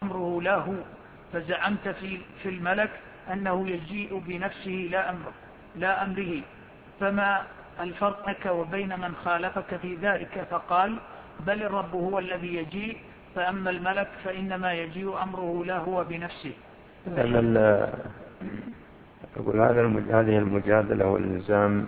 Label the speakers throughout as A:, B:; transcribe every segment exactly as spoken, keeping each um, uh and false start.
A: أمره له، فزعمت في, في الملك أنه يجيء بنفسه لا, أمر لا أمره، فما الفرق لك وبين من خالفك في ذلك؟ فقال بل الرب هو الذي يجيء، فأما الملك فإنما يجيء أمره لا هو بنفسه.
B: أقول هذه المجادلة والإلزام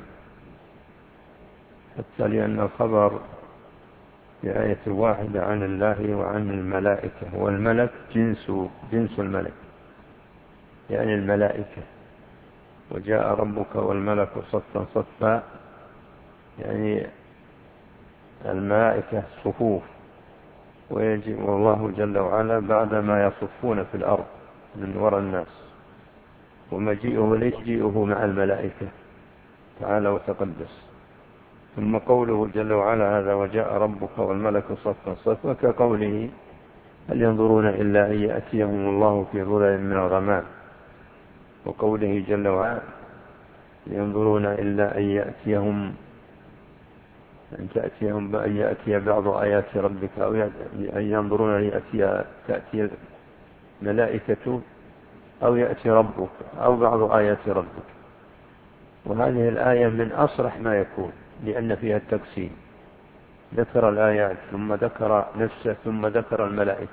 B: حتى لأن الخبر في آية واحدة عن الله وعن الملائكة، والملك جنس جنس الملك يعني الملائكة، وجاء ربك والملك صفا صفا يعني الملائكة صفوف، ويجي والله جل وعلا بعدما يصفون في الأرض من وراء الناس، ومجيئه ليجيئه مع الملائكة تعالى وتقدس. ثم قوله جل وعلا هذا وجاء ربك والملك صفا صفا كقوله هل ينظرون إلا أن يأتيهم الله في ظلل من الغمام، وقوله جل وعلا ينظرون إلا أن يأتيهم أن تأتيهم بأن يأتي بعض آيات ربك، أو أن ينظرون أن يأتي تأتي ملائكة أو يأتي ربك أو بعض آيات ربك. وهذه الآية من أصرح ما يكون لأن فيها التقسيم، ذكر الآيات ثم ذكر نفسه ثم ذكر الملائكة.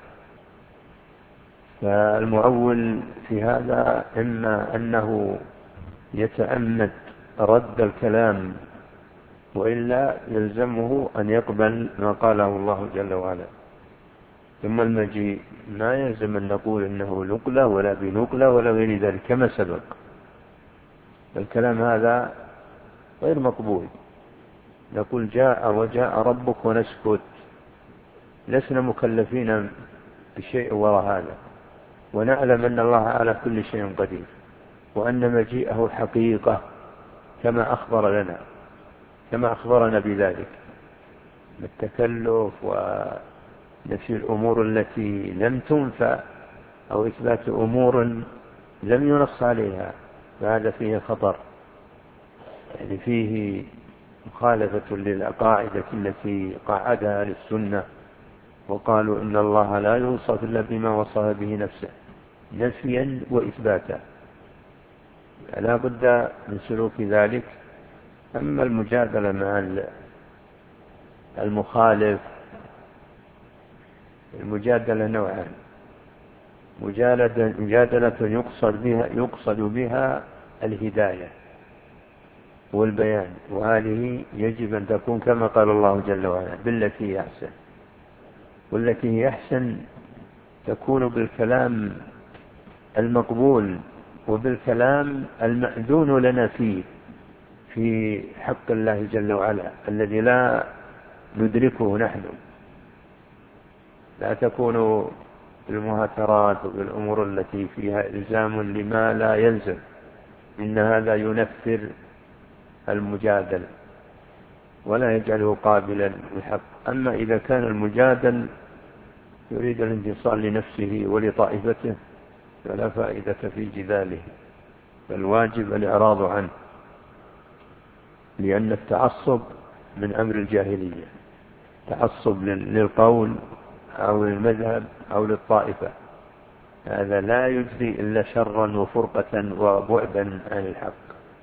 B: فالمؤول في هذا إما أنه يتأمد رد الكلام، وإلا يلزمه أن يقبل ما قاله الله جل وعلا. ثم المجيء ما يلزم أن نقول إنه نقلة ولا بنقلة ولا غير ذلك كما سبق. الكلام هذا غير مقبول، نقول جاء وجاء ربك ونسكت، لسنا مكلفين بشيء وراء هذا، ونعلم أن الله على كل شيء قدير، وأن مجيئه حقيقة كما أخبر لنا كما أخبرنا بذلك، بالتكلف ونفي الأمور التي لم تنفع أو إثبات أمور لم ينص عليها، فهذا فيه خطر، يعني فيه مخالفة للقاعدة التي قاعدها للسنة، وقالوا إن الله لا يوصف إلا بما وصف به نفسه نفيا وإثباتا، لا بد من سلوك ذلك. أما المجادلة مع المخالف، المجادلة نوعان: مجادلة يقصد بها, يقصد بها الهداية والبيان، وهذه يجب أن تكون كما قال الله جل وعلا بالتي هي أحسن، والتي هي أحسن تكون بالكلام المقبول وبالكلام المأذون لنا فيه في حق الله جل وعلا الذي لا ندركه نحن. لا تكون بالمهاترات وبالأمور التي فيها إلزام لما لا يلزم، إن هذا ينفر المجادل ولا يجعله قابلا للحق. أما إذا كان المجادل يريد الانتصار لنفسه ولطائفته فلا فائدة في جداله، فالواجب الإعراض عنه، لأن التعصب من أمر الجاهلية، تعصب للقول أو للمذهب أو للطائفة، هذا لا يجري إلا شرا وفرقة وبعدا عن الحق،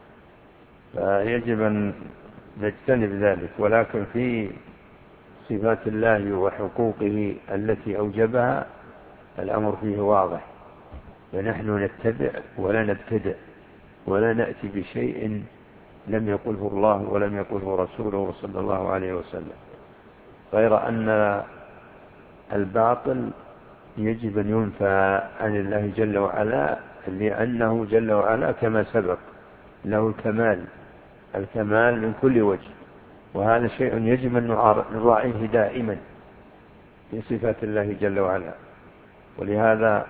B: فيجب أن نجتنب ذلك. ولكن في صفات الله وحقوقه التي أوجبها الأمر فيه واضح، ونحن نتبع ولا نبتدع ولا نأتي بشيء لم يقله الله ولم يقله رسوله صلى الله عليه وسلم، غير أن الباطل يجب أن ينفى عن الله جل وعلا، لأنه جل وعلا كما سبق له الكمال الكمال من كل وجه، وهذا شيء يجب أن نراعيه دائما في صفات الله جل وعلا. ولهذا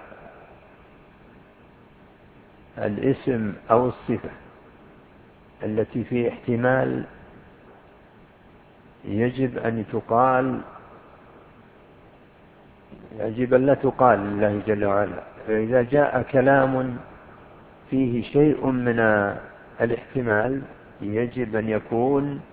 B: الاسم أو الصفة التي في احتمال يجب أن تقال يجب أن لا تقال لله جل وعلا. فإذا جاء كلام فيه شيء من الاحتمال يجب أن يكون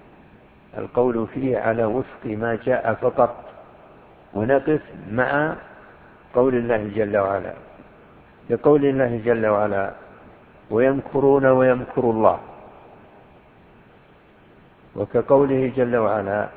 B: القول فيه على وفق ما جاء فقط، ونقف مع قول الله جل وعلا، لقول الله جل وعلا ويمكرون ويمكر الله، وكقوله جل وعلا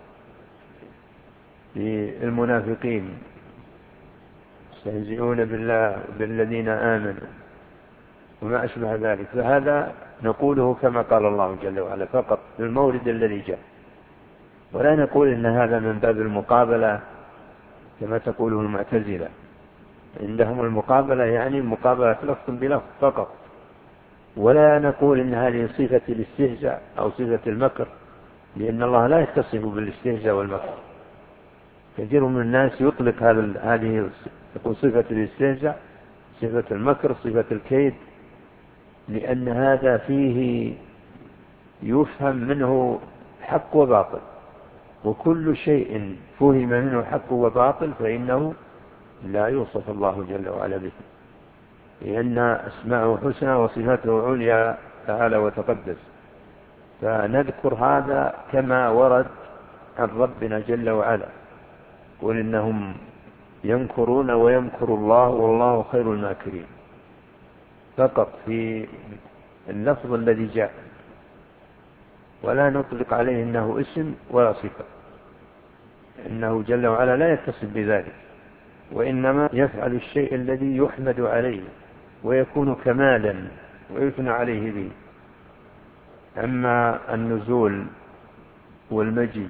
B: للمنافقين يستهزئون بالله بالذين آمنوا وما أشبه ذلك. فهذا نقوله كما قال الله جل وعلا فقط بالمورد الذي جاء، ولا نقول إن هذا من باب المقابلة كما تقوله المعتزلة. عندهم المقابلة يعني مقابلة لفظ بلفظ فقط، ولا نقول إن هذه صفة الاستهزاء أو صفة المكر، لأن الله لا يتصف بالاستهزاء والمكر. كثير من الناس يطلق هذه يقول صفة الاستهزاء، صفة المكر، صفة الكيد، لأن هذا فيه يفهم منه حق وباطل، وكل شيء فهم منه حق وباطل فإنه لا يوصف الله جل وعلا به، لأن أسماءه حسنى وصفاته عليا تعالى وتقدس. فنذكر هذا كما ورد عن ربنا جل وعلا، قل إنهم يمكرون ويمكر الله والله خير الماكرين، فقط في اللفظ الذي جاء، ولا نطلق عليه إنه اسم ولا صفة، إنه جل وعلا لا يتصف بذلك، وإنما يفعل الشيء الذي يحمد عليه ويكون كمالا ويثنى عليه به. أما النزول والمجيء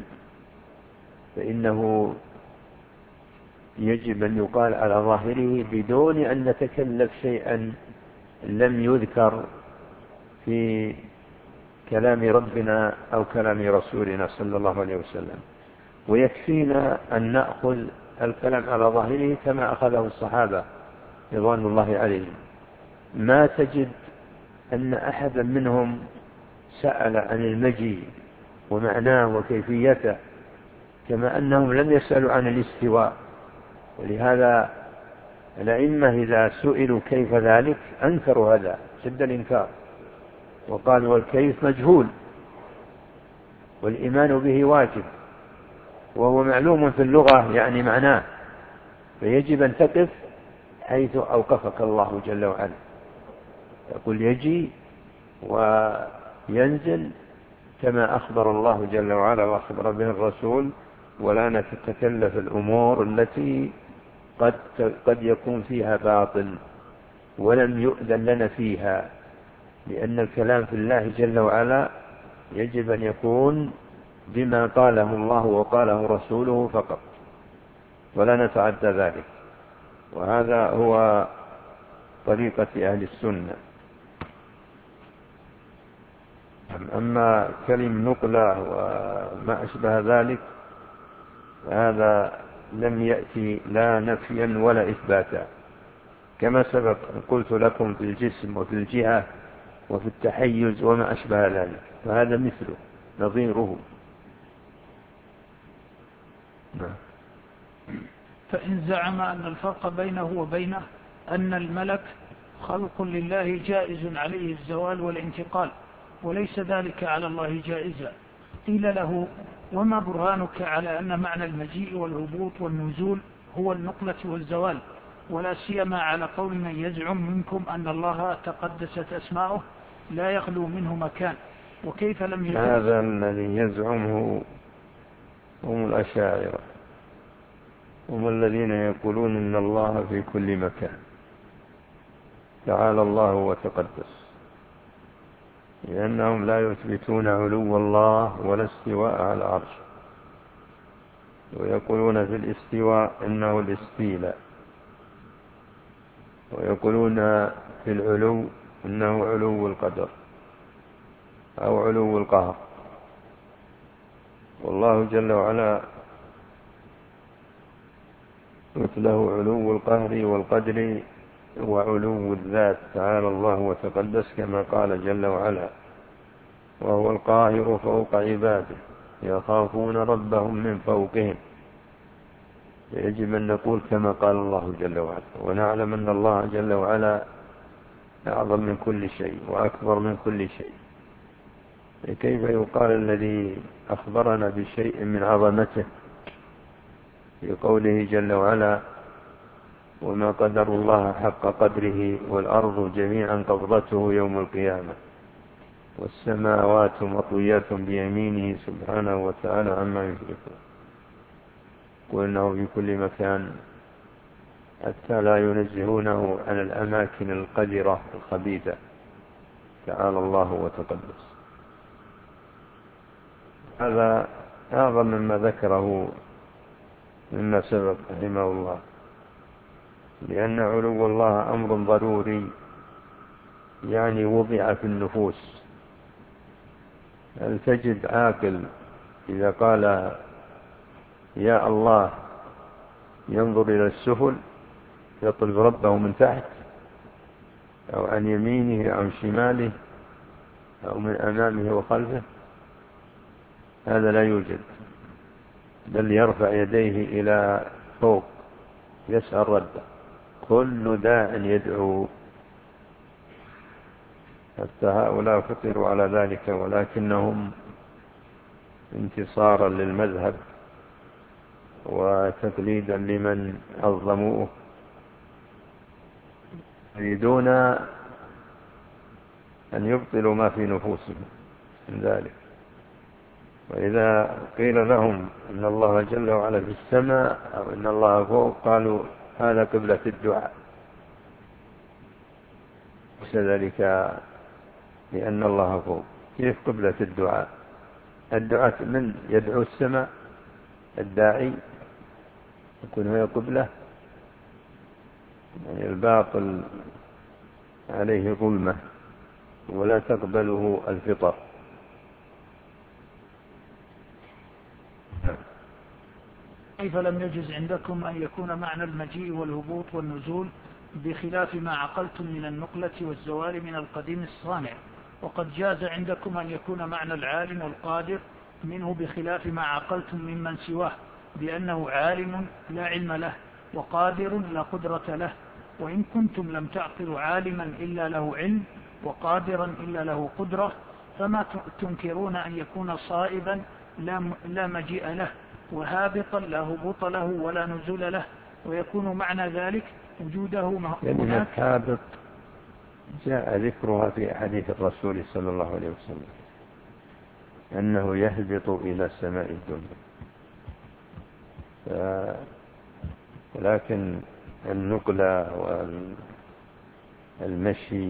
B: فإنه يجب أن يقال على ظاهره بدون أن نتكلف شيئا لم يذكر في كلام ربنا أو كلام رسولنا صلى الله عليه وسلم، ويكفينا أن نأخذ الكلام على ظاهره كما أخذه الصحابة رضوان الله عليهم. ما تجد أن أحدا منهم سأل عن المجيء ومعناه وكيفيته، كما أنهم لم يسألوا عن الاستواء. ولهذا الأئمة إذا سئلوا كيف ذلك أنكروا هذا شد الإنكار، وقالوا والكيف مجهول والإيمان به واجب، وهو معلوم في اللغة يعني معناه، فيجب أن تقف حيث أوقفك الله جل وعلا. يقول يجي وينزل كما أخبر الله جل وعلا وأخبر به الرسول، ولا نتكلف الأمور التي قد, قد يكون فيها باطل ولم يؤذن لنا فيها، لأن الكلام في الله جل وعلا يجب أن يكون بما قاله الله وقاله رسوله فقط، ولا نتعدى ذلك. وهذا هو طريقة أهل السنة. أما كلم نقلة وما أشبه ذلك هذا لم يأتي لا نفيا ولا إثباتا، كما سبق قلت لكم في الجسم وفي الجهة وفي التحيز وما أشبه ذلك، فهذا مثله نظيره.
A: فإن زعم أن الفرق بينه وبينه أن الملك خلق لله جائز عليه الزوال والانتقال وليس ذلك على الله جائزا، قيل له وما برهانك على أن معنى المجيء والهبوط والنزول هو النقلة والزوال، ولا سيما على قول من يزعم منكم أن الله تقدست أسماؤه لا يخلو منه مكان، وكيف لم يكن
B: هذا الذي يزعمه هم الأشاعرة، هم الذين يقولون إن الله في كل مكان تعالى الله وتقدس، لأنهم لا يثبتون علو الله ولا استواء على العرش، ويقولون في الاستواء إنه الاستيلاء، ويقولون في العلو إنه علو القدر أو علو القهر. والله جل وعلا له علو القهر والقدر وعلو الذات تعالى الله وتقدس، كما قال جل وعلا وهو القاهر فوق عباده يخافون ربهم من فوقهم. يجب أن نقول كما قال الله جل وعلا، ونعلم أن الله جل وعلا أعظم من كل شيء وأكبر من كل شيء. كيف يقال الذي أخبرنا بشيء من عظمته في قوله جل وعلا وما قدر الله حق قدره والأرض جميعا قبضته يوم القيامة والسماوات مطويات بيمينه سبحانه وتعالى عما يشركون وإنه في كل مكان حتى لا ينزهونه عن الأماكن القذرة الخبيثة تعالى الله وتقدس. هذا أعظم مما ذكره مما سبق رحمه الله، لأن علو الله أمر ضروري يعني وضع في النفوس. هل تجد عاقل إذا قال يا الله ينظر إلى السفل يطلب ربه من تحت أو عن يمينه أو شماله أو من أمامه وخلفه؟ هذا لا يوجد، بل يرفع يديه إلى فوق يسأل ربه. كل داع يدعو، حتى هؤلاء فطروا على ذلك، ولكنهم انتصارا للمذهب وتقليدا لمن عظموه يريدون أن يبطلوا ما في نفوسهم من ذلك. وإذا قيل لهم أن الله جل وعلا في السماء أو أن الله فوق قالوا هذا قبلة الدعاء، وذلك لأن الله فوق. كيف قبلة الدعاء؟ الدعاء من يدعو السماء؟ الداعي يكون هي قبلة؟ يعني الباطل عليه ظلمة ولا تقبله الفطر.
A: كيف لم يجز عندكم أن يكون معنى المجيء والهبوط والنزول بخلاف ما عقلتم من النقلة والزوال من القديم الصانع، وقد جاز عندكم أن يكون معنى العالم والقادر منه بخلاف ما عقلتم ممن سواه، بأنه عالم لا علم له وقادر لا قدرة له؟ وإن كنتم لم تعقلوا عالما إلا له علم وقادرا إلا له قدرة، فما تنكرون أن يكون صائبا لا مجيء له، وهابطا لا هبوط له ولا نزول له، ويكون معنى ذلك وجوده
B: هناك. هابط جاء ذكرها في حديث الرسول صلى الله عليه وسلم أنه يهبط إلى السماء الدنيا، ف... ولكن النقلة والمشي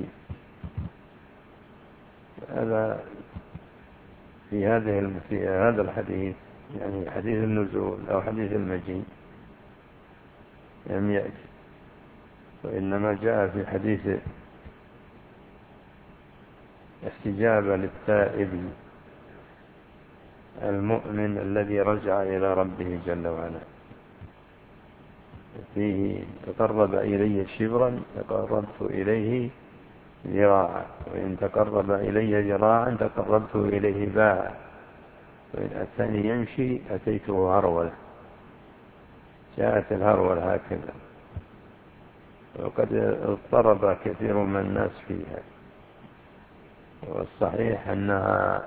B: هذا في هذه في هذا الحديث، يعني حديث النزول أو حديث المجيء لم يأتي، وإنما جاء في حديث استجابة للتائب المؤمن الذي رجع إلى ربه جل وعلا، فيه تقرب إلي شبرا تقربت إليه ذراعا، وإن تقرب إلي ذراعا تقربت إليه باعا، وإن أتاني يمشي أتيته هرولة. جاءت الهرولة هكذا، وقد اضطرب كثير من الناس فيها، والصحيح أنها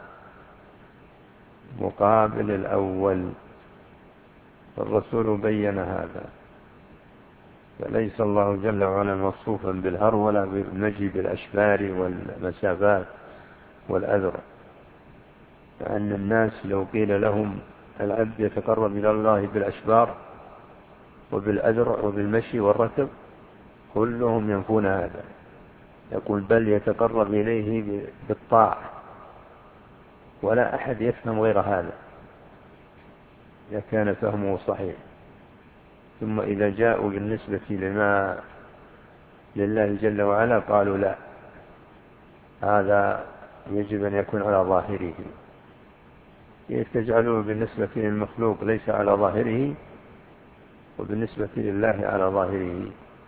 B: مقابل الأول، فالرسول بين هذا، فليس الله جل وعلا موصوفا بالهرولة بالمجي بالأشبار والمسافات والأذرع، فأن الناس لو قيل لهم العبد يتقرب إلى الله بالأشبار وبالأذرع وبالمشي والركب كلهم ينفون هذا، يقول بل يتقرب إليه بالطاعة، ولا أحد يفهم غير هذا إذا كان فهمه صحيح. ثم إذا جاءوا بالنسبة لما لله جل وعلا قالوا لا، هذا يجب أن يكون على ظاهره. كيف تجعلوه بالنسبة للمخلوق ليس على ظاهره وبالنسبة لله على ظاهره؟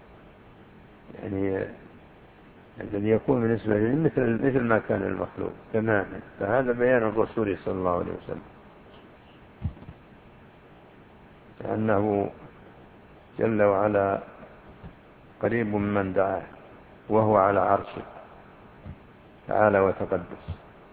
B: يعني الذي يكون بالنسبة له مثل, مثل ما كان المخلوق تماما. فهذا بيان الرسول صلى الله عليه وسلم أنه جل وعلا قريب من دعاه وهو على عرشه تعالى وتقدس،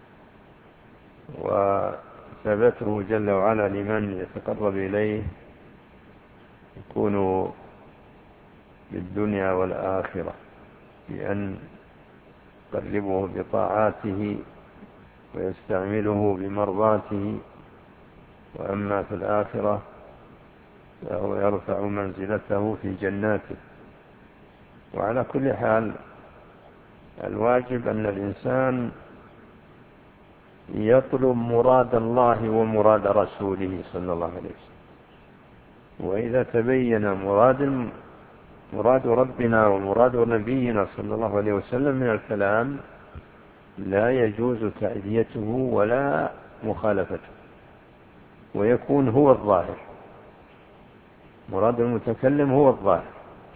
B: وثبته جل وعلا لمن يتقرب إليه يكون بالدنيا والآخرة بأن يقربه بطاعاته ويستعمله بمرضاته، وأما في الآخرة فهو يرفع منزلته في جناته. وعلى كل حال الواجب أن الإنسان يطلب مراد الله ومراد رسوله صلى الله عليه وسلم، وإذا تبين مراد مراد ربنا ومراد نبينا صلى الله عليه وسلم من الكلام لا يجوز تعديته ولا مخالفته، ويكون هو الظاهر، مراد المتكلم هو الظاهر.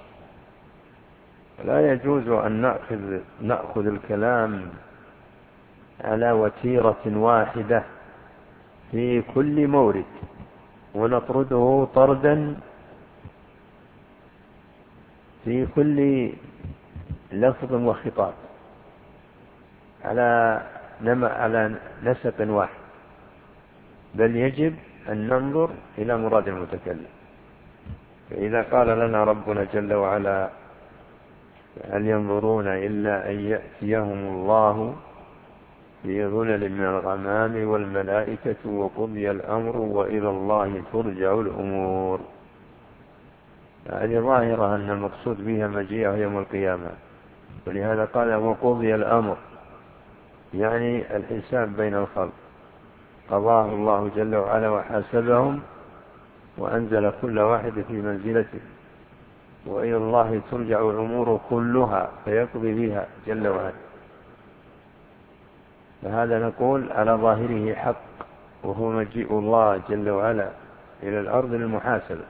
B: لا يجوز أن نأخذ, نأخذ الكلام على وتيرة واحدة في كل مورد ونطرده طردا في كل لفظ وخطاب على على نسق واحد، بل يجب أن ننظر إلى مراد المتكلم. فإذا قال لنا ربنا جل وعلا هل ينظرون إلا أن يأتيهم الله في ظلل من الغمام والملائكة وقضي الأمر وإلى الله ترجع الأمور، هذه ظاهرة أن المقصود بها مجيئه يوم القيامة، ولهذا قال وقضي الأمر، يعني الحساب بين الخلق، قضاه الله جل وعلا وحاسبهم وأنزل كل واحد في منزلته، وإلى الله ترجع الأمور كلها فيقضي بها جل وعلا. فهذا نقول على ظاهره حق، وهو مجيء الله جل وعلا إلى الأرض للمحاسبة.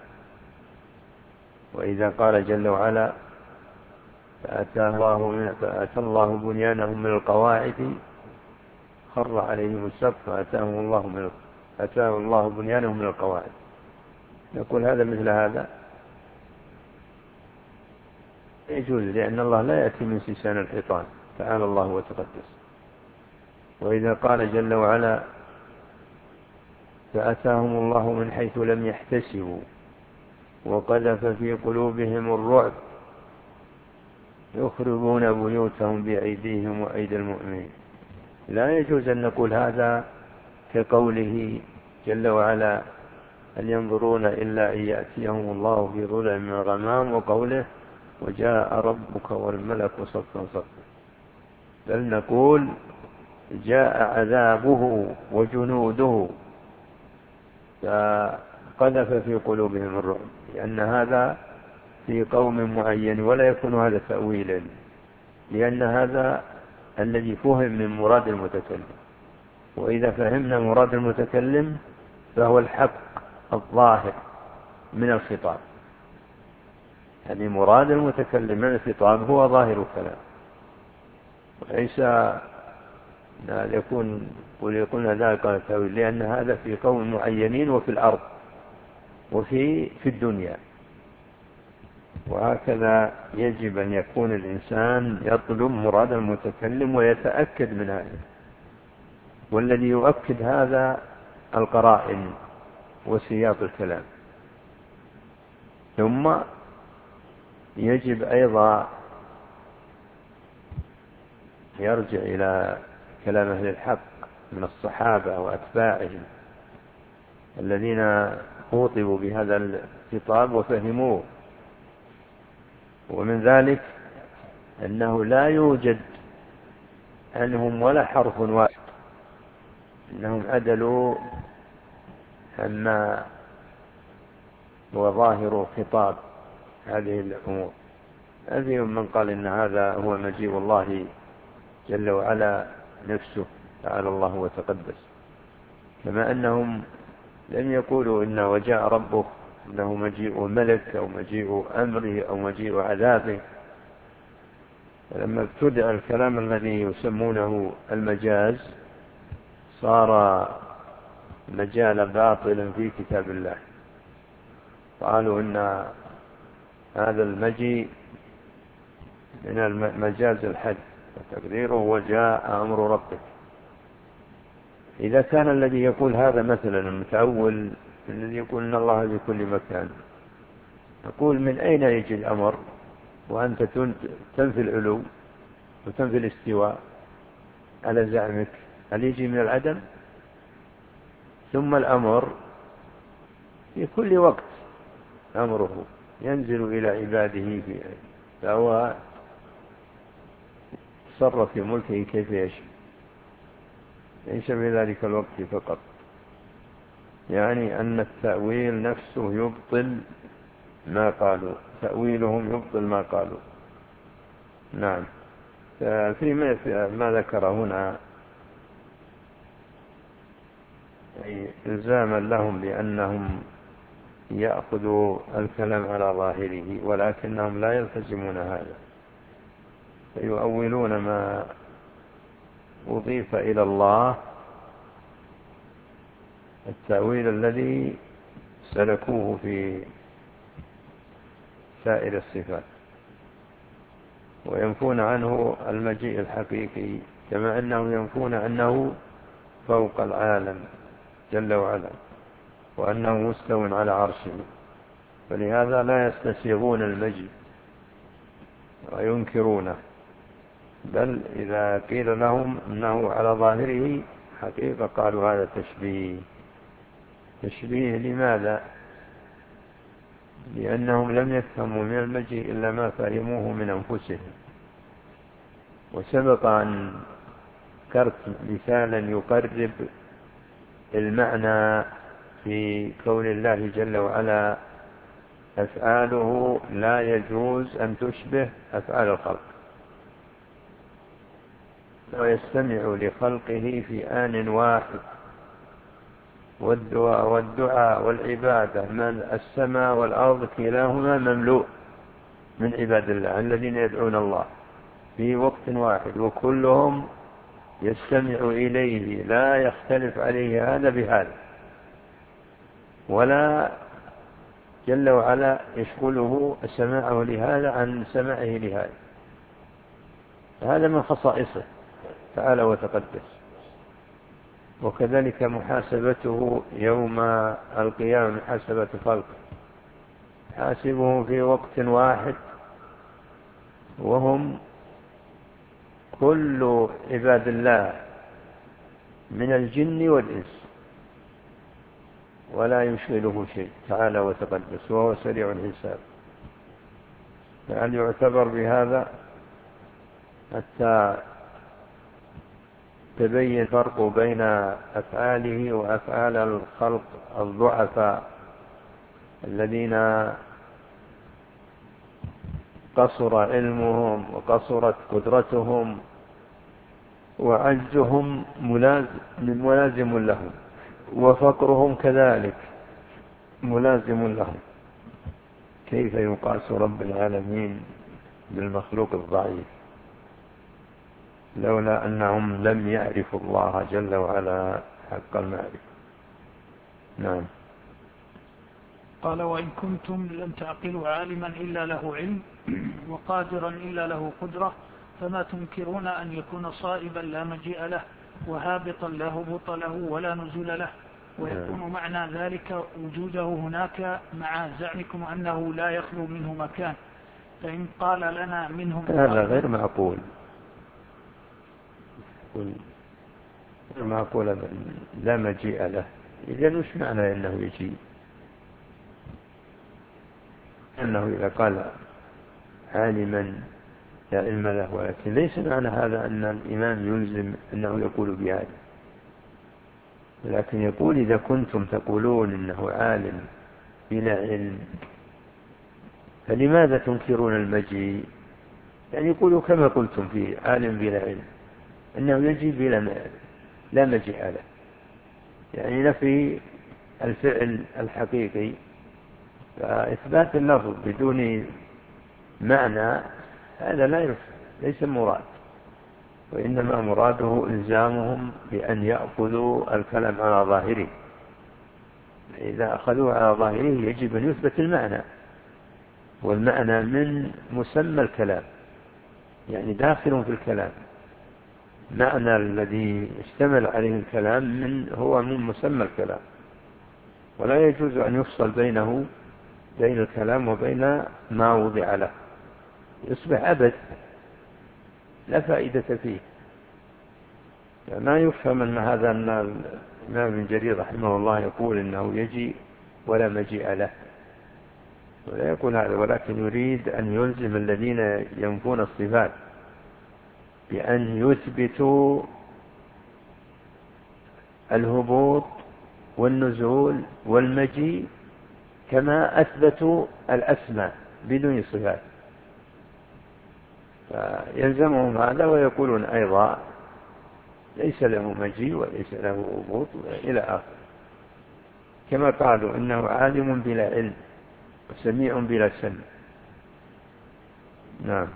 B: وإذا قال جل وعلا فأتى الله, فأتى الله بنيانهم من القواعد خر عليهم السقف فأتاهم الله من أتاه الله بنيانهم من القواعد، نقول هذا مثل هذا يجوز، لأن الله لا يأتي من سيسان الحيطان تعالى الله وتقدس. وإذا قال جل وعلا فأتاهم الله من حيث لم يحتسبوا وقذف في قلوبهم الرعب يخربون بيوتهم بأيديهم وأيدي المؤمنين، لا يجوز أن نقول هذا كقوله جل وعلا هل ينظرون إلا أن يأتيهم الله في ظلل من الغمام، وقوله وجاء ربك والملك صفا صفا، بل نقول جاء عذابه وجنوده فقذف في قلوبهم الرعب، لأن هذا في قوم معين، ولا يكون هذا تأويلا، لأن هذا الذي فهم من مراد المتكلم. وإذا فهمنا مراد المتكلم فهو الحق الظاهر من الخطاب، يعني مراد المتكلم من الخطاب هو ظاهر الكلام، وليس يكون وليقولنا ذلك تأويل، لأن هذا في قوم معينين وفي الأرض وفي في الدنيا. وهكذا يجب أن يكون الإنسان يطلب مراد المتكلم ويتأكد من هذا، والذي يؤكد هذا القرائن وسياق الكلام. ثم يجب أيضا يرجع إلى كلام أهل الحق من الصحابة وأتباعهم الذين خوطبوا بهذا الخطاب وفهموه، ومن ذلك أنه لا يوجد عنهم ولا حرف واحد، أنهم عدلوا عما هو ظاهر خطاب هذه الأمور. هذه من قال إن هذا هو مجيء الله جل وعلا نفسه تعالى الله وتقدس، كما أنهم لم يقولوا إن وجاء ربه إنه مجيء ملك أو مجيء أمره أو مجيء عذابه. لما ابتدأ الكلام الذي يسمونه المجاز صار مجال باطل في كتاب الله، قالوا إن هذا المجيء من المجاز الحد، وتقديره وجاء أمر ربك. إذا كان الذي يقول هذا مثلا المتأول الذي يقول إن الله في كل مكان، نقول من أين يجي الأمر وأنت تنفي العلو وتنفي الاستواء على زعمك، هل يجي من العدم؟ ثم الأمر في كل وقت، أمره ينزل إلى عباده فهو تصرف في ملكه كيف يشاء، ليس في ذلك الوقت فقط. يعني أن التأويل نفسه يبطل ما قالوا، تأويلهم يبطل ما قالوا. نعم. في ما ذكر هنا إلزاما لهم بأنهم يأخذوا الكلام على ظاهره، ولكنهم لا يلتزمون هذا، فيؤولون ما أضيف إلى الله التأويل الذي سلكوه في سائر الصفات، وينفون عنه المجيء الحقيقي، كما أنهم ينفون أنه فوق العالم جل وعلا وأنه مستو على عرشه، فلهذا لا يستسيغون المجيء وينكرونه، بل إذا قيل لهم أنه على ظاهره حقيقة قالوا هذا تشبيه. تشبيه لماذا؟ لأنهم لم يفهموا من المجيء إلا ما فهموه من أنفسهم. وسبق أن ذكرت مثالا يقرب المعنى في قول الله جل وعلا أفعاله لا يجوز أن تشبه أفعال الخلق، ويستمع لخلقه في آن واحد، والدعاء والدعاء والعبادة من السماء والأرض كلاهما مملوء من عباد الله الذين يدعون الله في وقت واحد، وكلهم يستمع إليه لا يختلف عليه هذا بهذا، ولا جل وعلا يشغله سماعه لهذا عن سماعه لهذا. هذا من خصائصه تعالى وتقدس. وكذلك محاسبته يوم القيامة، محاسبة خلقه، حاسبهم في وقت واحد وهم كل عباد الله من الجن والإنس، ولا يشغله شيء تعالى وتقدس، وهو سريع الحساب. فهل يعتبر بهذا حتى تبين الفرق بين أفعاله وأفعال الخلق الضعفاء الذين قصر علمهم وقصرت قدرتهم وعجزهم ملازم لهم، وفقرهم كذلك ملازم لهم. كيف يقاس رب العالمين بالمخلوق الضعيف لولا أنهم لم يعرفوا الله جل وعلا حق المعرفة؟ نعم.
A: قال وإن كنتم لم تعقلوا عالما إلا له علم وقادرا إلا له قدرة، فما تنكرون أن يكون صائبا لا مجيء له، وهابطا لا هبوط له ولا نزول له، ويكون معنى ذلك وجوده هناك مع زعمكم أنه لا يخلو منه مكان. فإن قال لنا منهم
B: هذا غير معقول، غير معقول لا مجيء له. إذن وش معنى أنه يجيء؟ أنه إذا قال عالما لا علم له، ولكن ليس معنى هذا أن الإمام يلزم أنه يقول بهذا، لكن يقول إذا كنتم تقولون إنه عالم بلا علم فلماذا تنكرون المجيء؟ يعني يقولوا كما قلتم فيه عالم بلا علم أنه يجي بلا لا مجيء له، يعني نفي الفعل الحقيقي. فإثبات اللفظ بدون معنى هذا لا يفهم، ليس مراد، وإنما مراده إلزامهم بأن يأخذوا الكلام على ظاهره. إذا أخذوه على ظاهره يجب أن يثبت المعنى، والمعنى من مسمى الكلام، يعني داخل في الكلام. معنى الذي اشتمل عليه الكلام من هو من مسمى الكلام، ولا يجوز أن يفصل بينه بين الكلام وبين ما وضع له. يصبح أبد لا فائدة فيه. ما يفهم أن هذا أن الإمام ابن جرير رحمه الله يقول إنه يجي ولا مجيء له، ولا يقول هذا، ولكن يريد أن يلزم الذين ينفون الصفات بأن يثبتوا الهبوط والنزول والمجيء كما أثبتوا الأسماء بدون صفات، فيلزمهم هذا، ويقولون أيضا ليس له مجيء وليس له هبوط إلى آخر، كما قالوا إنه عالم بلا علم وسميع بلا سمع. نعم.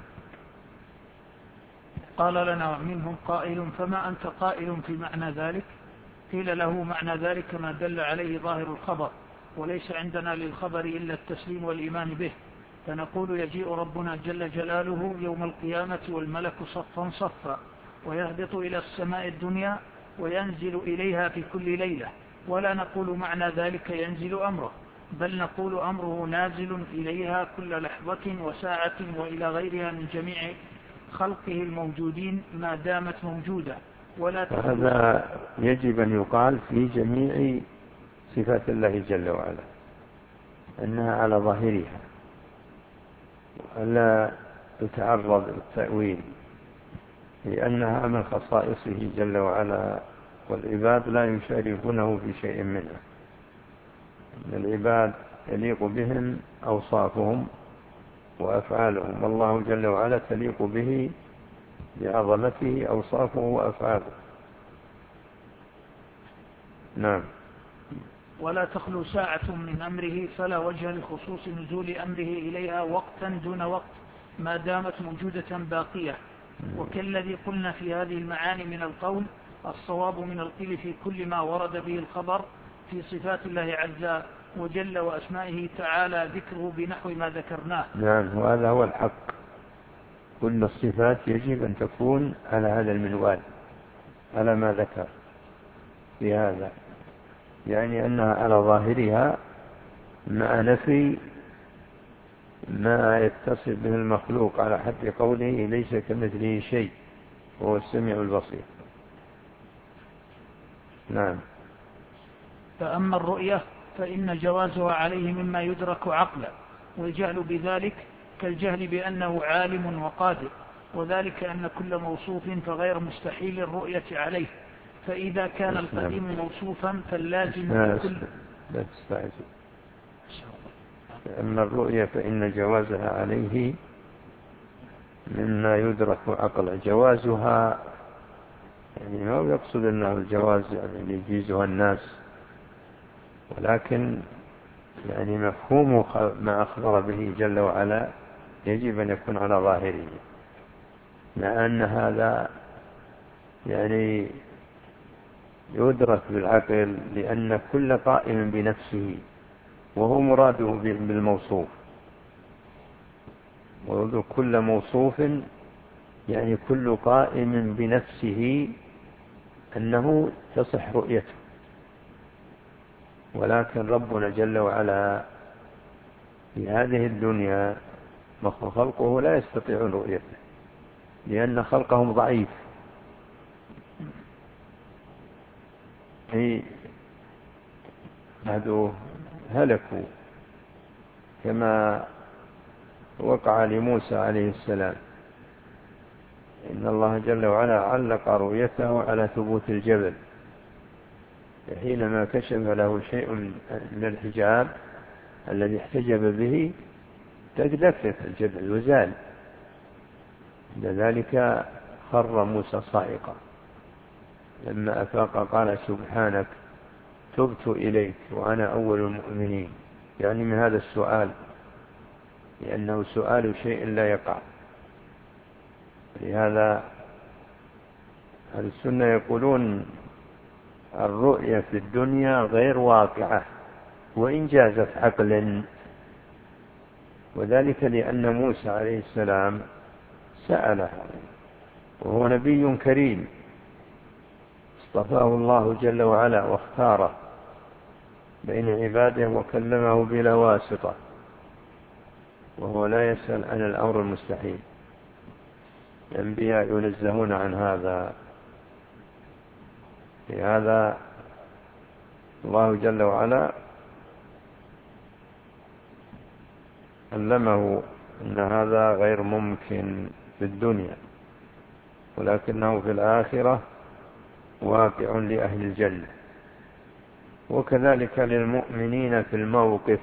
A: قال لنا منهم قائل فما أنت قائل في معنى ذلك؟ قيل له معنى ذلك ما دل عليه ظاهر الخبر، وليس عندنا للخبر إلا التسليم والإيمان به، فنقول يجيء ربنا جل جلاله يوم القيامة والملك صفا صفا، ويهبط إلى السماء الدنيا وينزل إليها في كل ليلة، ولا نقول معنى ذلك ينزل أمره، بل نقول أمره نازل إليها كل لحظة وساعة وإلى غيرها من جميع خلقه الموجودين ما دامت موجودة. ولا
B: هذا يجب أن يقال في جميع صفات الله جل وعلا أنها على ظاهرها ولا تتعرض للتأويل، لأنها من خصائصه جل وعلا، والعباد لا يشاركونه في شيء منها. العباد يليق بهم أوصافهم وأفعالهم، والله جل وعلا تليق به بعظمته أوصافه وأفعاله. نعم.
A: ولا تخلو ساعة من أمره فلا وجه لخصوص نزول أمره إليها وقتا دون وقت ما دامت موجودة باقية. وكالذي قلنا في هذه المعاني من القول الصواب من القيل في كل ما ورد به الخبر في صفات الله عز وجل وأسمائه تعالى ذكره بنحو ما ذكرناه.
B: نعم، وهذا هو الحق. كل الصفات يجب أن تكون على هذا المنوال، على ما ذكر في هذا، يعني أنها على ظاهرها مع نفي ما يتصل به المخلوق على حد قوله ليس كمثله شيء وهو السميع البصير. نعم.
A: فأما الرؤية فإن جوازها عليه مما يدرك عقلا، والجهل بذلك كالجهل بأنه عالم وقادر، وذلك أن كل موصوف فغير مستحيل الرؤية عليه، فإذا كان القديم موصوفا فاللازم كل.
B: لا تستعجل. أما الرؤية فإن جوازها عليه مما يدرك عقلا. جوازها يعني ما يقصد أنه الجواز يعني يجيزها الناس، ولكن يعني مفهوم ما أخبر به جل وعلا يجب أن يكون على ظاهره، مع أن هذا يعني يدرك بالعقل، لأن كل قائم بنفسه وهو مراده بالموصوف، وكل موصوف يعني كل قائم بنفسه أنه تصح رؤيته، ولكن ربنا جل وعلا في هذه الدنيا خلقه لا يستطيعون رؤيته لأن خلقهم ضعيف. هذو هلكوا كما وقع لموسى عليه السلام، إن الله جل وعلا علق رؤيته على ثبوت الجبل، حينما كشف له شيء من الحجاب الذي احتجب به تجلفت الجبل وزال، لذلك خر موسى صائقا، لما أفاق قال سبحانك تبت إليك وأنا أول المؤمنين، يعني من هذا السؤال، لأنه سؤال شيء لا يقع. لهذا أهل السنة يقولون الرؤية في الدنيا غير واقعة وإن جازت عقلا، وذلك لأن موسى عليه السلام سألها وهو نبي كريم اصطفاه الله جل وعلا واختاره بين عباده وكلمه بلا واسطة، وهو لا يسأل عن الأمر المستحيل. الأنبياء ينزهون عن هذا. لهذا الله جل وعلا علمه أن هذا غير ممكن في الدنيا، ولكنه في الآخرة واقع لأهل الجنة. وكذلك للمؤمنين في الموقف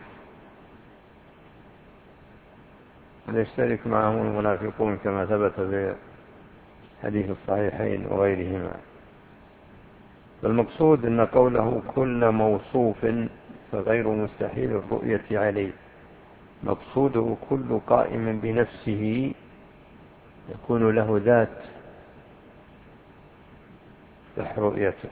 B: يشترك معهم المنافقون كما ثبت في حديث الصحيحين وغيرهما. فالمقصود أن قوله كل موصوف فغير مستحيل الرؤية عليه، مقصوده كل قائم بنفسه يكون له ذات تحت رؤيته.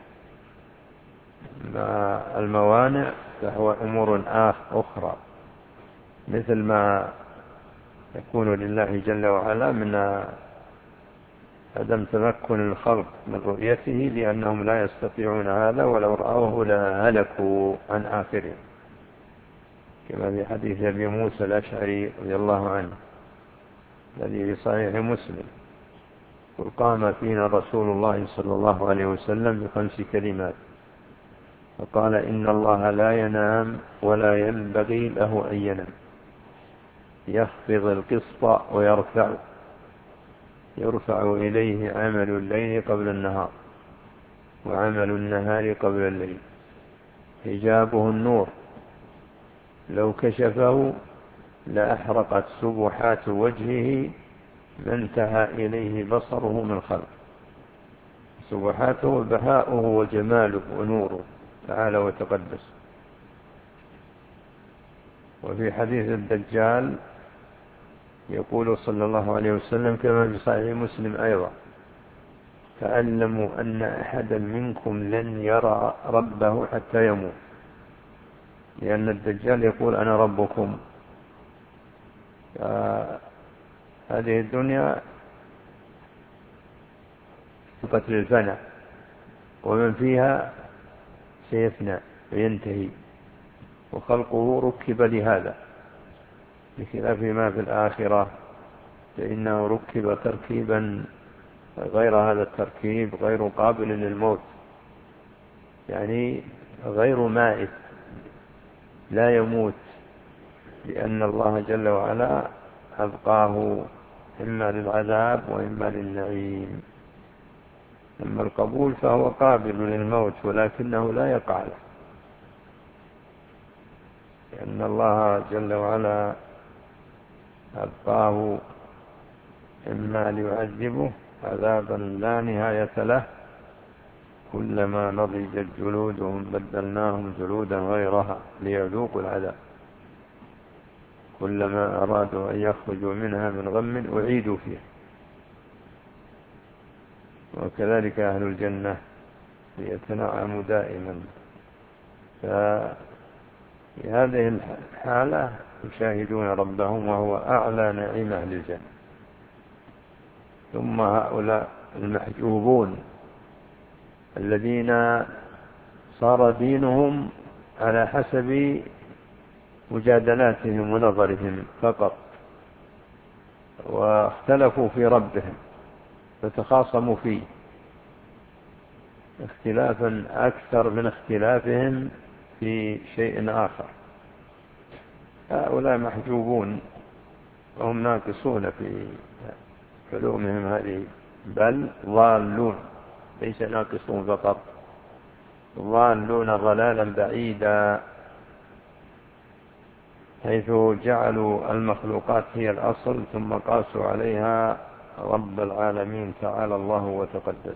B: مع الموانع فهو أمور أخرى، مثل ما يكون لله جل وعلا من عدم تمكن الخلق من رؤيته لأنهم لا يستطيعون هذا، ولو رأوه لهلكوا عن آخرهم، كما في حديث أبي موسى الأشعري رضي الله عنه الذي في صحيح مسلم: قل قام فينا رسول الله صلى الله عليه وسلم بخمس كلمات، فقال: إن الله لا ينام ولا ينبغي له أن ينام، يخفض القسط ويرفع يرفع إليه عمل الليل قبل النهار وعمل النهار قبل الليل، حجابه النور، لو كشفه لأحرقت سبحات وجهه ما انتهى إليه بصره من خلق. سبحاته بهاؤه وجماله ونوره تعالى وتقدس. وفي حديث الدجال يقول صلى الله عليه وسلم كما في صحيح مسلم أيضا: تعلموا أن أحدا منكم لن يرى ربه حتى يموت، لأن الدجال يقول أنا ربكم. هذه الدنيا قتل الفناء، ومن فيها سيفنى وينتهي، وخلقه ركب لهذا، بخلاف ما في الآخرة فإنه ركب تركيبا غير هذا التركيب، غير قابل للموت، يعني غير مائت، لا يموت، لأن الله جل وعلا أبقاه إما للعذاب وإما للنعيم. أما القبول فهو قابل للموت ولكنه لا يقع له، لأن الله جل وعلا أبقاه إما ليعذبه عذابا لا نهاية له، كلما نضجت جلودهم بدلناهم جلودا غيرها ليذوقوا العذاب، كلما أرادوا أن يخرجوا منها من غم أعيدوا فيه. وكذلك أهل الجنة ليتنعموا دائما. ففي هذه الحالة يشاهدون ربهم وهو أعلى نعيم أهل الجنة. ثم هؤلاء المحجوبون الذين صار دينهم على حسب مجادلاتهم ونظرهم فقط، واختلفوا في ربهم فتخاصموا فيه اختلافا أكثر من اختلافهم في شيء آخر. هؤلاء محجوبون وهم ناقصون في علومهم هذه، بل ضالون، ليس ناقصون فقط، ضالون ضلالا بعيدا، حيث جعلوا المخلوقات هي الأصل ثم قاسوا عليها رب العالمين تعالى الله وتقدس.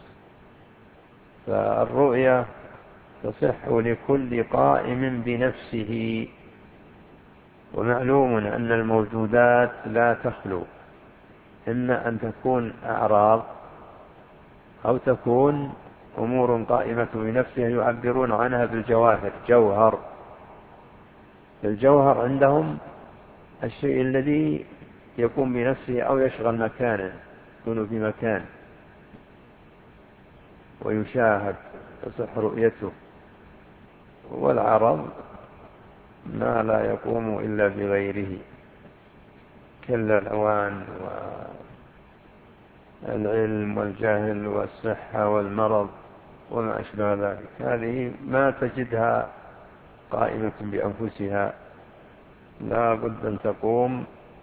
B: فالرؤية تصح لكل قائم بنفسه، ومعلوم أن الموجودات لا تخلو، إما أن تكون أعراض أو تكون أمور قائمة بنفسها يعبرون عنها بالجواهر، جوهر. الجوهر عندهم الشيء الذي يقوم بنفسه أو يشغل مكانا، يكون في مكان ويشاهد تصح رؤيته. والعرض ما لا يقوم إلا بغيره، كل الأوان والعلم والجهل والصحة والمرض وما أشبه ذلك، هذه ما تجدها قائمة بأنفسها، لا بد أن تقوم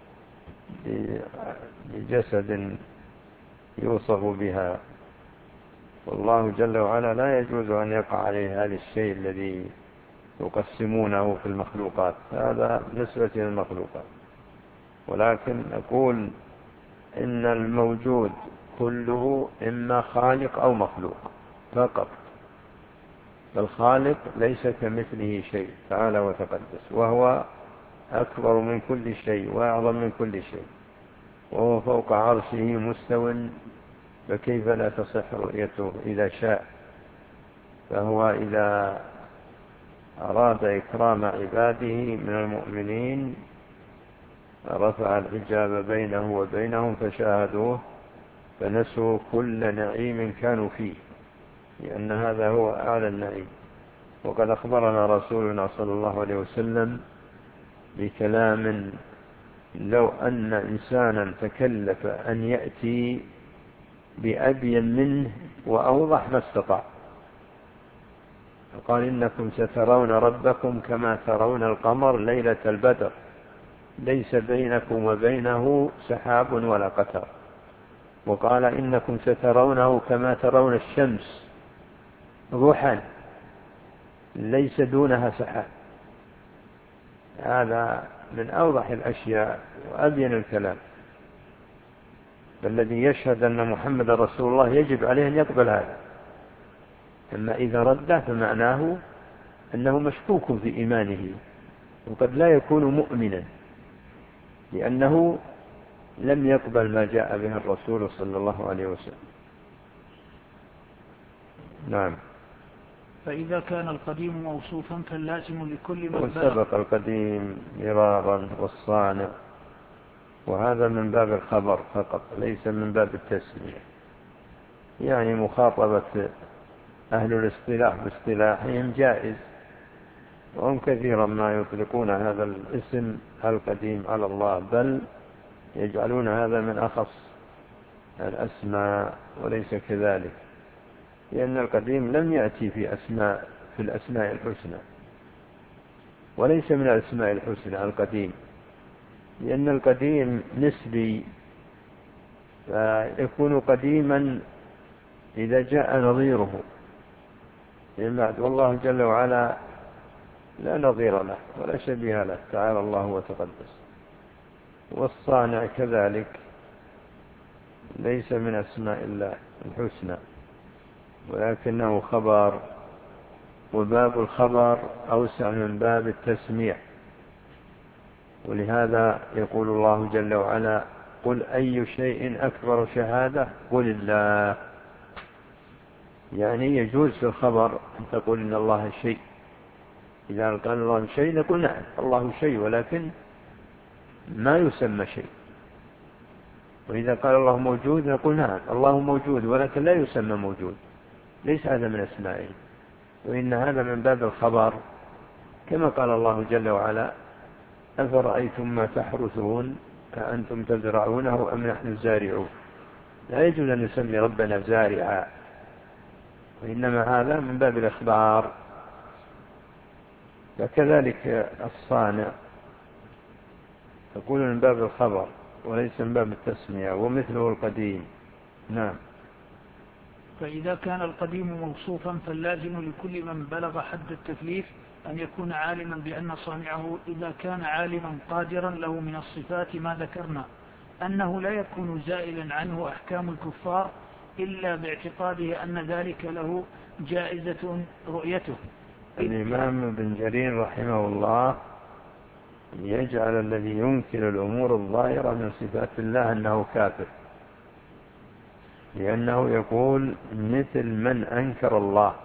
B: بجسد يوصف بها. والله جل وعلا لا يجوز أن يقع عليه هذا الشيء الذي يقسمونه في المخلوقات، هذا نسبة للمخلوقات. ولكن أقول إن الموجود كله إما خالق أو مخلوق فقط، فالخالق ليس كمثله شيء تعالى وتقدس، وهو أكبر من كل شيء وأعظم من كل شيء، وهو فوق عرشه مستو، فكيف لا تصح رؤيته إذا شاء. فهو إذا أراد إكرام عباده من المؤمنين رفع الحجاب بينه وبينهم فشاهدوه فنسوا كل نعيم كانوا فيه، لأن هذا هو أعلى النعيم. وقد أخبرنا رسولنا صلى الله عليه وسلم بكلام لو أن إنسانا تكلف أن يأتي بأبين منه وأوضح ما استطاع. قال إنكم سترون ربكم كما ترون القمر ليلة البدر ليس بينكم وبينه سحاب ولا قتر. وقال إنكم سترونه كما ترون الشمس ضحى ليس دونها سحاب. هذا من أوضح الأشياء وأبين الكلام، فالذي يشهد أن محمد رسول الله يجب عليه أن يقبل هذا. أما إذا رده فمعناه أنه مشكوك في إيمانه، وقد لا يكون مؤمنا لأنه لم يقبل ما جاء به الرسول صلى الله عليه وسلم. نعم.
A: فإذا كان القديم موصوفا فاللازم لكل من
B: وسبق القديم مرارا والصانع، وهذا من باب الخبر فقط ليس من باب التسمية، يعني مخاطبة أهل الاصطلاح باصطلاحهم جائز، وهم كثيرا ما يطلقون هذا الاسم القديم على الله، بل يجعلون هذا من أخص الأسماء وليس كذلك، لأن القديم لم يأتي في أسماء في الأسماء الحسنى، وليس من الأسماء الحسنى القديم، لأن القديم نسبي، فيكون قديما إذا جاء نظيره، والله جل وعلا لا نظير له ولا شبيه له تعالى الله وتقدس. والصانع كذلك ليس من أسماء الله الحسنى، ولكنه خبر، وباب الخبر أوسع من باب التسميع. ولهذا يقول الله جل وعلا قل أي شيء أكبر شهادة قل الله، يعني يجوز في الخبر أن تقول إن الله شيء. إذا قال الله شيء نقول نعم الله شيء، ولكن ما يسمى شيء. وإذا قال الله موجود نقول نعم الله موجود، ولكن لا يسمى موجود، ليس هذا من أسمائه، وإن هذا من باب الخبر، كما قال الله جل وعلا أفرأيتم ما تحرثون أأنتم تزرعونه أم نحن الزارعون. لا يجوز أن نسمي ربنا زارعا، وإنما هذا من باب الإخبار. وكذلك الصانع تقول من باب الخبر وليس من باب التسمية، ومثله القديم. نعم.
A: فإذا كان القديم موصوفا فاللازم لكل من بلغ حد التكليف أن يكون عالما بأن صانعه إذا كان عالما قادرا له من الصفات ما ذكرنا أنه لا يكون زائلا عنه أحكام الكفار إلا باعتقاده أن ذلك له جائزة رؤيته.
B: الإمام ابن جرير رحمه الله يجعل الذي ينكر الأمور الظاهرة من صفات الله أنه كافر، لأنه يقول مثل من أنكر الله،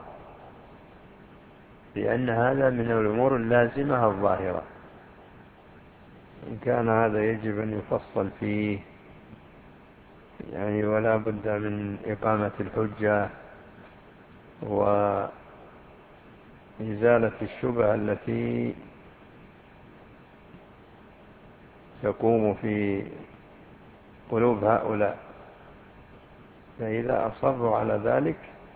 B: لأن هذا من الأمور اللازمة الظاهرة. إن كان هذا يجب أن يفصل فيه، يعني ولا بد من إقامة الحجة وإزالة الشبهة التي تقوم في قلوب هؤلاء، فإذا أصروا على ذلك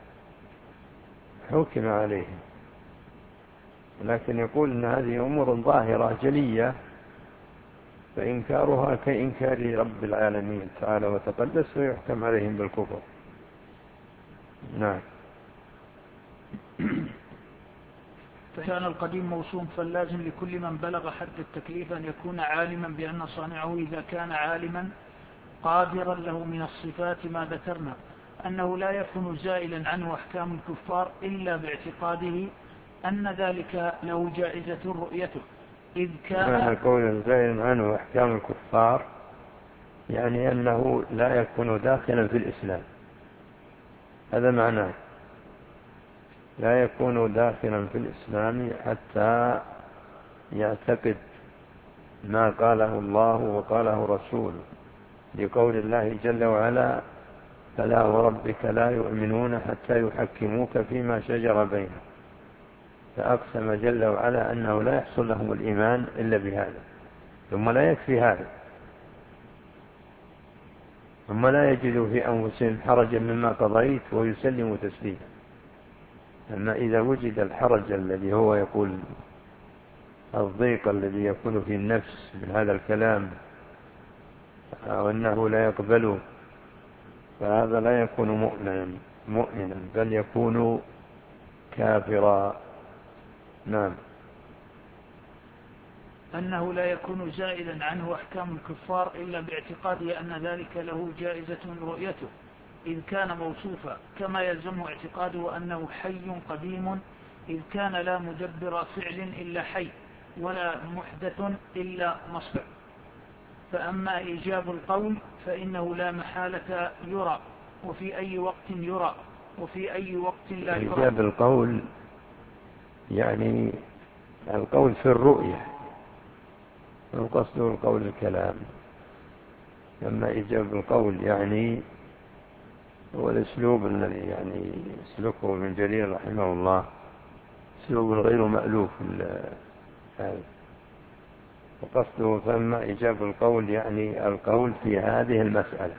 B: حكم عليهم. لكن يقول أن هذه أمور ظاهرة جلية، فإنكارها كإنكار رب العالمين تعالى وتقدس، ويحكم عليهم بالكفر. نعم.
A: فكان القديم موصوم، فاللازم لكل من بلغ حد التكليف أن يكون عالما بأن صانعه إذا كان عالما قادرا له من الصفات ما ذكرنا، أنه لا يكون زائلا عنه أحكام الكفار إلا باعتقاده أن ذلك له جائزة رؤيته، إذ كان
B: قول زائلا عنه أحكام الكفار يعني أنه لا يكون داخلا في الإسلام، هذا معناه، لا يكون داخلا في الإسلام حتى يعتقد ما قاله الله وقاله رسوله، لقول الله جل وعلا: فلا وربك لا يؤمنون حتى يحكموك فيما شجر بينهم. فأقسم جل وعلا أنه لا يحصل لهم الإيمان إلا بهذا. ثم لا يكفي هذا، ثم لا يجدوا في أنفسهم حرجا مما قضيت ويسلموا تسليما. أما إذا وجد الحرج الذي هو يقول الضيق الذي يكون في النفس من هذا الكلام وأنه لا يقبله، فهذا لا يكون مؤمنا مؤمنا بل يكون كافرا. نعم.
A: أنه لا يكون زائدا عنه أحكام الكفار إلا باعتقاده أن ذلك له جائزة رؤيته، إذ كان موصوفا، كما يلزم اعتقاده أنه حي قديم، إذ كان لا مدبر فعل إلا حي، ولا محدث إلا مصدر. فأما إيجاب القول فإنه لا محالة يرى، وفي أي وقت يرى، وفي أي وقت لا يرى.
B: إيجاب القول يعني القول في الرؤية، القصد القول الكلام. أما إيجاب القول يعني هو الأسلوب الذي يعني يسلكه ابن جرير رحمه الله، أسلوب غير مألوف هذا. وقصده فأما إيجاب القول يعني القول في هذه المسألة،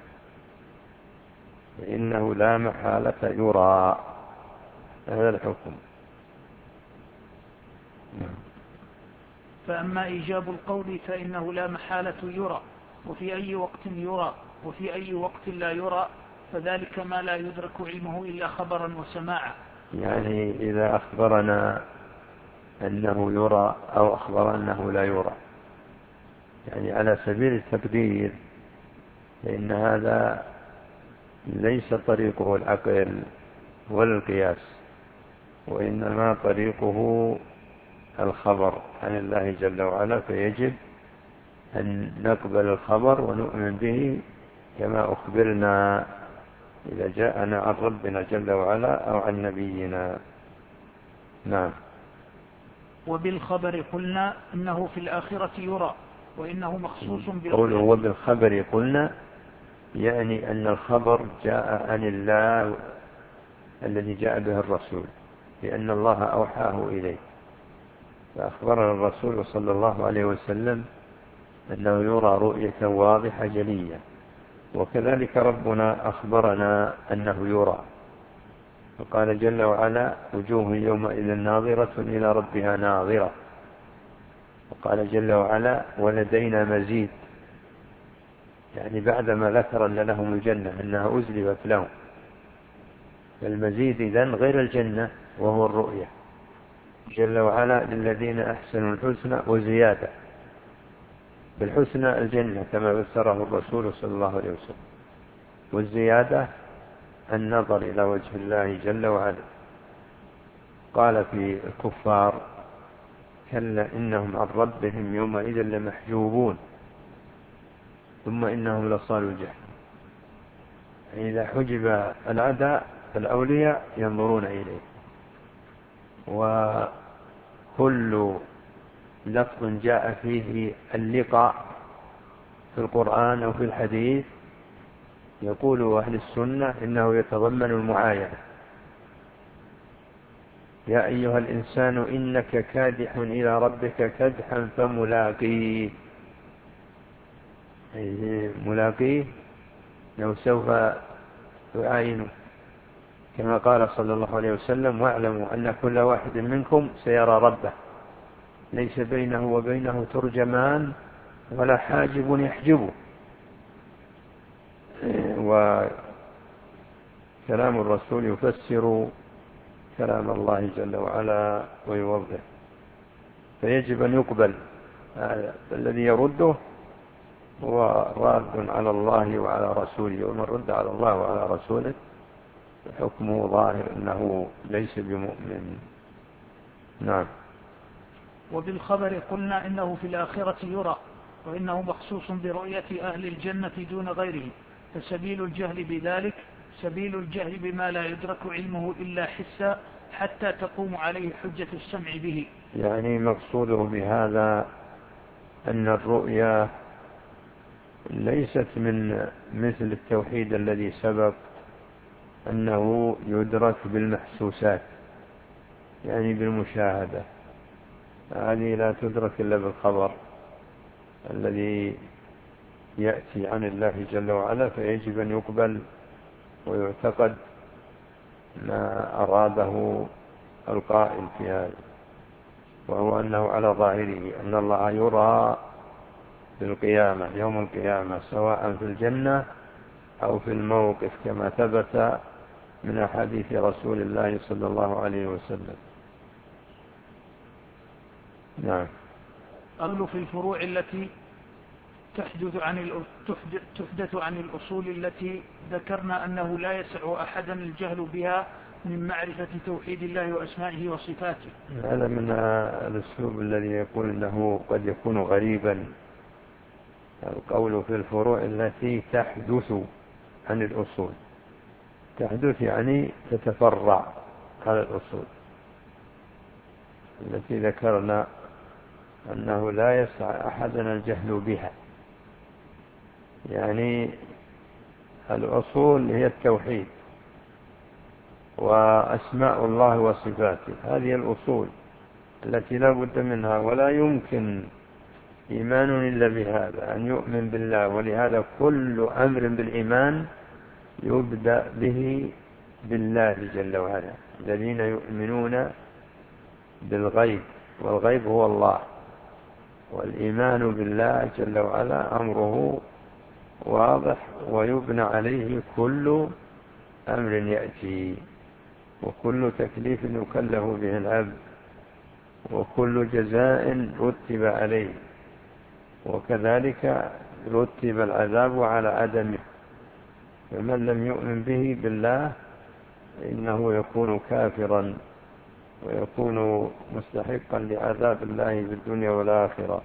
B: فإنه لا محالة يرى، هذا الحكم.
A: فأما إيجاب القول فإنه لا محالة يرى، وفي أي وقت يرى، وفي أي وقت لا يرى، فذلك ما لا يدرك علمه إلا خبرا وسماعا.
B: يعني إذا أخبرنا أنه يرى أو أخبر أنه لا يرى، يعني على سبيل التقدير، فإن هذا ليس طريقه العقل ولا القياس، وإنما طريقه الخبر عن الله جل وعلا، فيجب أن نقبل الخبر ونؤمن به كما أخبرنا إذا جاءنا عن ربنا جل وعلا أو عن نبينا. نعم.
A: وبالخبر قلنا إنه في الآخرة يرى، وإنه مخصوص
B: قوله وبالخبر قلنا يعني أن الخبر جاء عن الله الذي جاء به الرسول، لأن الله أوحاه إليه، فأخبرنا الرسول صلى الله عليه وسلم أنه يرى رؤية واضحة جلية، وكذلك ربنا أخبرنا أنه يرى، فقال جل وعلا: وجوه يومئذ ناظرة إلى ربها ناظرة. وقال جل وعلا: ولدينا مزيد، يعني بعدما ذكر أن لهم الجنة أنها أزلفت لهم، فالمزيد إذن غير الجنة وهو الرؤية. جل وعلا: للذين أحسنوا الحسنى وزيادة، بالحسنى الجنة كما فسره الرسول صلى الله عليه وسلم، والزيادة النظر إلى وجه الله جل وعلا. قال في الكفار: كلا إنهم عن ربهم يومئذ لمحجوبون ثم إنهم لصالوا الجحيم. إذا حجب الأعداء فالأولياء ينظرون إليه. وكل لفظ جاء فيه اللقاء في القرآن أو في الحديث يقول أهل السنة إنه يتضمن المعاينة. يا أيها الإنسان إنك كادح إلى ربك كدحا فملاقيه، ملاقيه لو سوف يعاينه، كما قال صلى الله عليه وسلم: واعلموا أن كل واحد منكم سيرى ربه ليس بينه وبينه ترجمان ولا حاجب يحجبه. وكلام الرسول يفسر كلام الله جل وعلا ويوضح، فيجب أن يقبل. الذي يرده هو راد على الله وعلى رسوله، ومن رد على الله وعلى رسوله حكمه ظاهر أنه ليس بمؤمن. نعم.
A: وبالخبر قلنا إنه في الآخرة يرى، وإنه مخصوص برؤية أهل الجنة دون غيره، فسبيل الجهل بذلك سبيل الجهل بما لا يدرك علمه إلا حسا حتى تقوم عليه حجة السمع به.
B: يعني مقصوده بهذا أن الرؤيا ليست من مثل التوحيد الذي سبق أنه يدرك بالمحسوسات، يعني بالمشاهدة. هذه لا تدرك إلا بالخبر الذي يأتي عن الله جل وعلا، فيجب أن يقبل ويعتقد ما أراده القائل في هذا، وهو أنه على ظاهره أن الله يرى في القيامة يوم القيامة سواء في الجنة أو في الموقف، كما ثبت من أحاديث رسول الله صلى الله عليه وسلم. نعم.
A: قبل في الفروع التي تحدث عن تحدث عن الأصول التي ذكرنا أنه لا يسع أحدا الجهل بها من معرفة توحيد الله وأسمائه وصفاته.
B: هذا من الأسلوب الذي يقول أنه قد يكون غريبا. القول في الفروع التي تحدث عن الأصول، تحدث يعني تتفرع على الأصول التي ذكرنا أنه لا يسع أحدنا الجهل بها. يعني الأصول هي التوحيد وأسماء الله وصفاته، هذه الأصول التي لا بد منها، ولا يمكن إيمان إلا بهذا، أن يؤمن بالله. ولهذا كل أمر بالإيمان يبدأ به بالله جل وعلا. الذين يؤمنون بالغيب، والغيب هو الله، والإيمان بالله جل وعلا أمره واضح، ويبنى عليه كل أمر يأتي، وكل تكليف يكلف به العبد، وكل جزاء رتب عليه، وكذلك رتب العذاب على عدمه. فمن لم يؤمن به بالله إنه يكون كافرا ويكون مستحقا لعذاب الله في الدنيا والآخرة.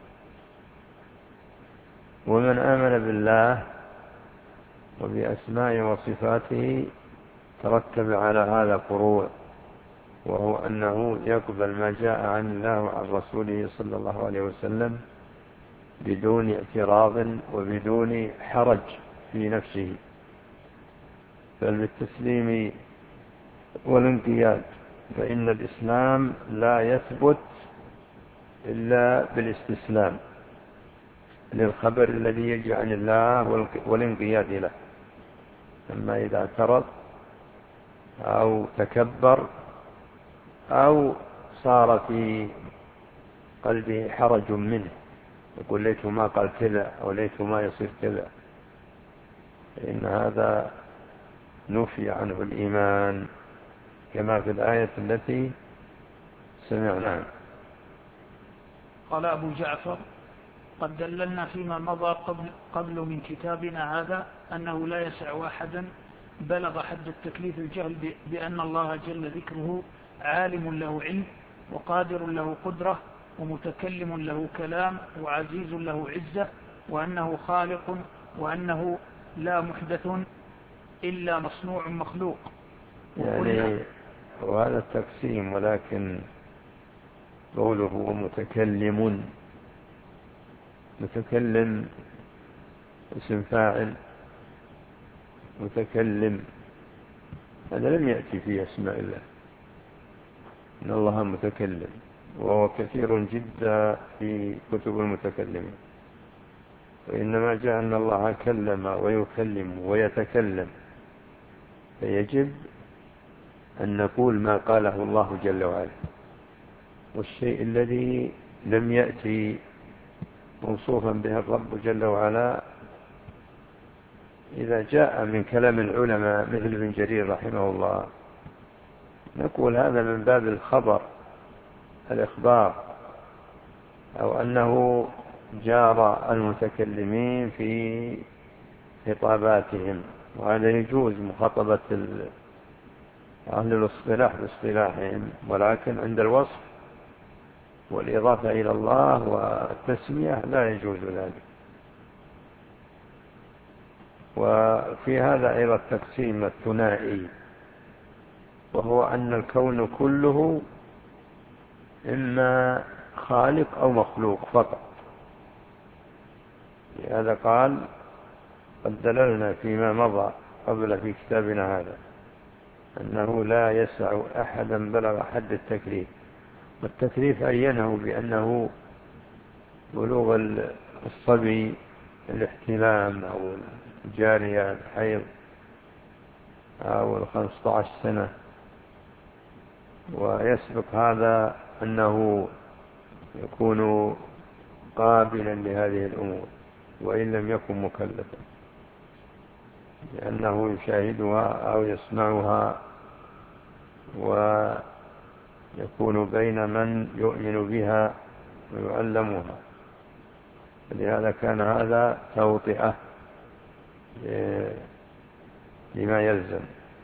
B: ومن آمن بالله وبأسماء وصفاته ترتب على هذا فروع، وهو أنه يقبل ما جاء عن الله وعن رسوله صلى الله عليه وسلم بدون اعتراض وبدون حرج في نفسه، بل بالتسليم والانقياد. فإن الإسلام لا يثبت إلا بالاستسلام للخبر الذي يجي عن الله والانقياد له. أما إذا اعترض أو تكبر أو صار في قلبه حرج منه، يقول ليته ما قال كذا أو ليته ما يصير كذا، فإن هذا نفي عنه الإيمان، كما في الآية التي سمعناها.
A: قال أبو جعفر: قد دللنا فيما مضى قبل, قبل من كتابنا هذا أنه لا يسع أحدا بلغ حد التكليف الجهل بأن الله جل ذكره عالم له علم، وقادر له قدرة، ومتكلم له كلام، وعزيز له عزة، وأنه خالق، وأنه لا محدث إلا مصنوع مخلوق.
B: يعني وهذا التقسيم، ولكن قوله متكلم، متكلم اسم فاعل، متكلم هذا لم يأتي في اسماء الله. إن الله متكلم، وهو كثير جدا في كتب المتكلمين. وإنما جعلنا الله كلم ويكلم ويتكلم، فيجب أن نقول ما قاله الله جل وعلا. والشيء الذي لم يأتي موصوفا به الرب جل وعلا إذا جاء من كلام العلماء مثل ابن جرير رحمه الله نقول هذا من باب الخبر، الإخبار، أو أنه جار المتكلمين في خطاباتهم، وهذا يجوز مخاطبة أهل الاصطلاح باصطلاحهم، ولكن عند الوصف والإضافة إلى الله والتسمية لا يجوز ذلك. وفي هذا أيضا التقسيم الثنائي، وهو أن الكون كله إما خالق أو مخلوق فقط. لهذا قال قد دللنا فيما مضى قبل في كتابنا هذا أنه لا يسع أحدا بلغ حد التكليف، والتكليف عينه بأنه بلوغ الصبي، الاحتلام أو الجارية الحيض أو الخمسة عشر سنة، ويسبق هذا أنه يكون قابلا لهذه الأمور وإن لم يكن مكلفا، لأنه يشاهدها أو يسمعها ويكون بين من يؤمن بها ويعلمها. لهذا كان هذا توطئة لما يلزم.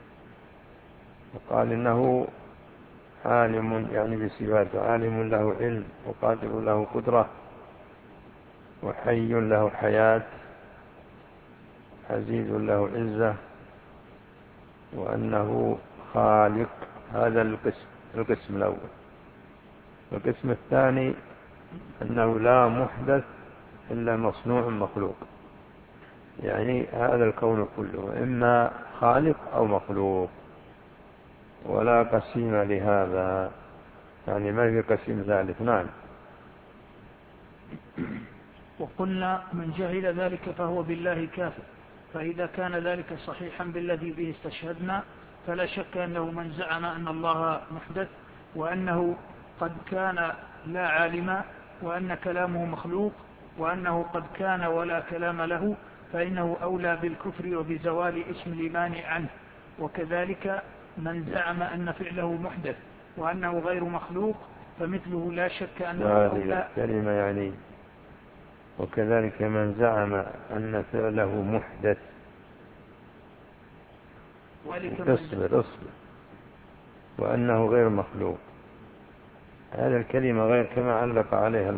B: وقال إنه عالم، يعني بصفاته عالم له علم، وقادر له قدرة، وحي له حياة، عزيز له عزة، وأنه خالق. هذا القسم القسم الأول. القسم الثاني أنه لا محدث إلا مصنوع مخلوق، يعني هذا الكون كله إما خالق أو مخلوق، ولا قسيم لهذا، يعني ما في قسيم ذلك. نعم.
A: وقلنا من جهل ذلك فهو بالله كافر، فإذا كان ذلك صحيحا بالذي به استشهدنا فلا شك أنه من زعم أن الله محدث وأنه قد كان لا عالما وأن كلامه مخلوق وأنه قد كان ولا كلام له، فإنه أولى بالكفر وبزوال اسم الإيمان عنه. وكذلك من زعم أن فعله محدث وأنه غير مخلوق فمثله لا شك أنه أولى.
B: كلمة يعني وكذلك من زعم أن فعله محدث. اصبر اصبر وأنه غير مخلوق، هذا الكلمة غير كما علق عليها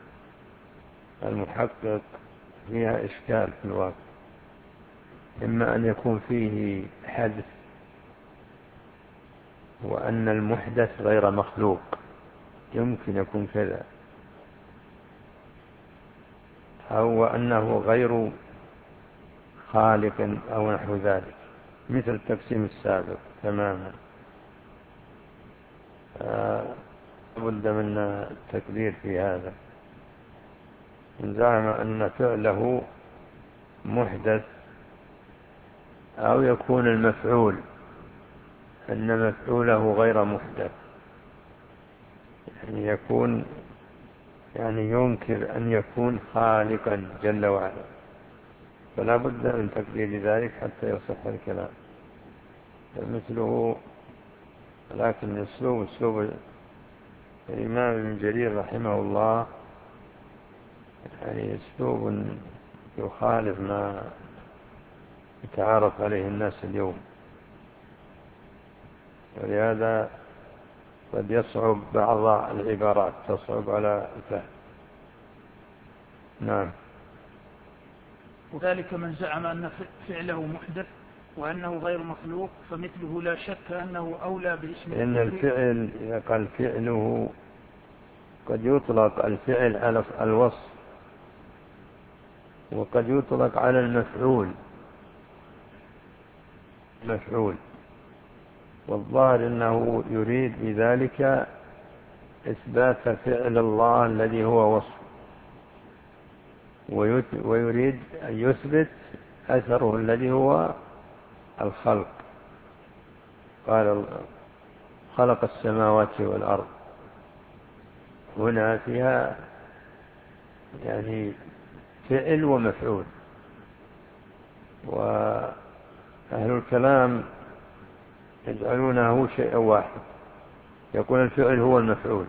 B: المحقق فيها إشكال في الواقع. إما أن يكون فيه حدث وأن المحدث غير مخلوق، يمكن يكون كذا، أو أنه غير خالق أو نحو ذلك، مثل التقسيم السابق تماما. لابد من التكبير في هذا. من زعم أن فعله محدث، أو يكون المفعول أن مفعوله غير محدث، يعني يكون يعني ينكر أن يكون خالقا جل وعلا، فلا بد من تقدير ذلك حتى يصح الكلام. مثله، لكن اسلوب اسلوب الإمام ابن جرير رحمه الله يعني اسلوب يخالف ما يتعارف عليه الناس اليوم، ولهذا قد يصعب بعض العبارات، تصعب على الفهم. نعم.
A: وذلك من زعم أن فعله محدث وأنه غير مخلوق فمثله لا شك أنه أولى باسم
B: إن الفعل إذا قال فعله قد يطلق الفعل على الوصف، وقد يطلق على المفعول مفعول، والظاهر أنه يريد بذلك إثبات فعل الله الذي هو وصف، ويريد أن يثبت أثره الذي هو الخلق. قال خلق السماوات والأرض، هنا فيها يعني فعل ومفعول. وأهل الكلام يجعلونه شيئا واحد، يقول الفعل هو المفعول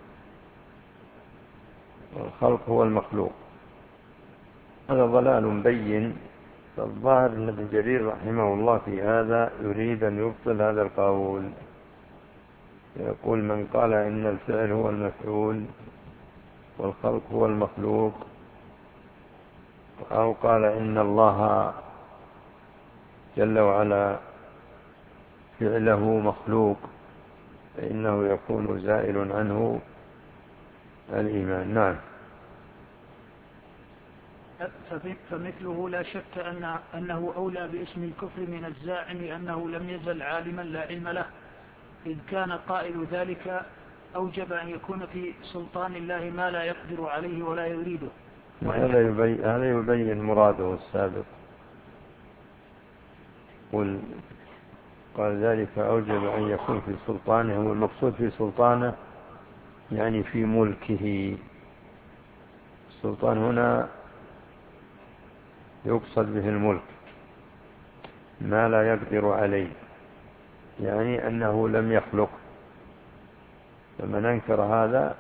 B: والخلق هو المخلوق. هذا ضلال بين. فالظاهر أن ابن جرير رحمه الله في هذا يريد أن يبطل هذا القول، يقول من قال إن الفعل هو المفعول والخلق هو المخلوق، أو قال إن الله جل وعلا فعله مخلوق، فإنه يكون زائل عنه الإيمان. نعم.
A: فمثله لا شك أن أنه أولى باسم الكفر من الزاعم أنه لم يزل عالما لا علم له، إذ كان قائل ذلك أوجب أن يكون في سلطان الله ما لا يقدر عليه ولا يريده.
B: هذا يبين, هذا يبين مراده السابق. قال ذلك أوجب أن يكون في سلطانه، والمقصود في سلطانه يعني في ملكه. السلطان هنا يقصد به الملك، ما لا يقدر عليه، يعني أنه لم يخلق. فمن أنكر هذا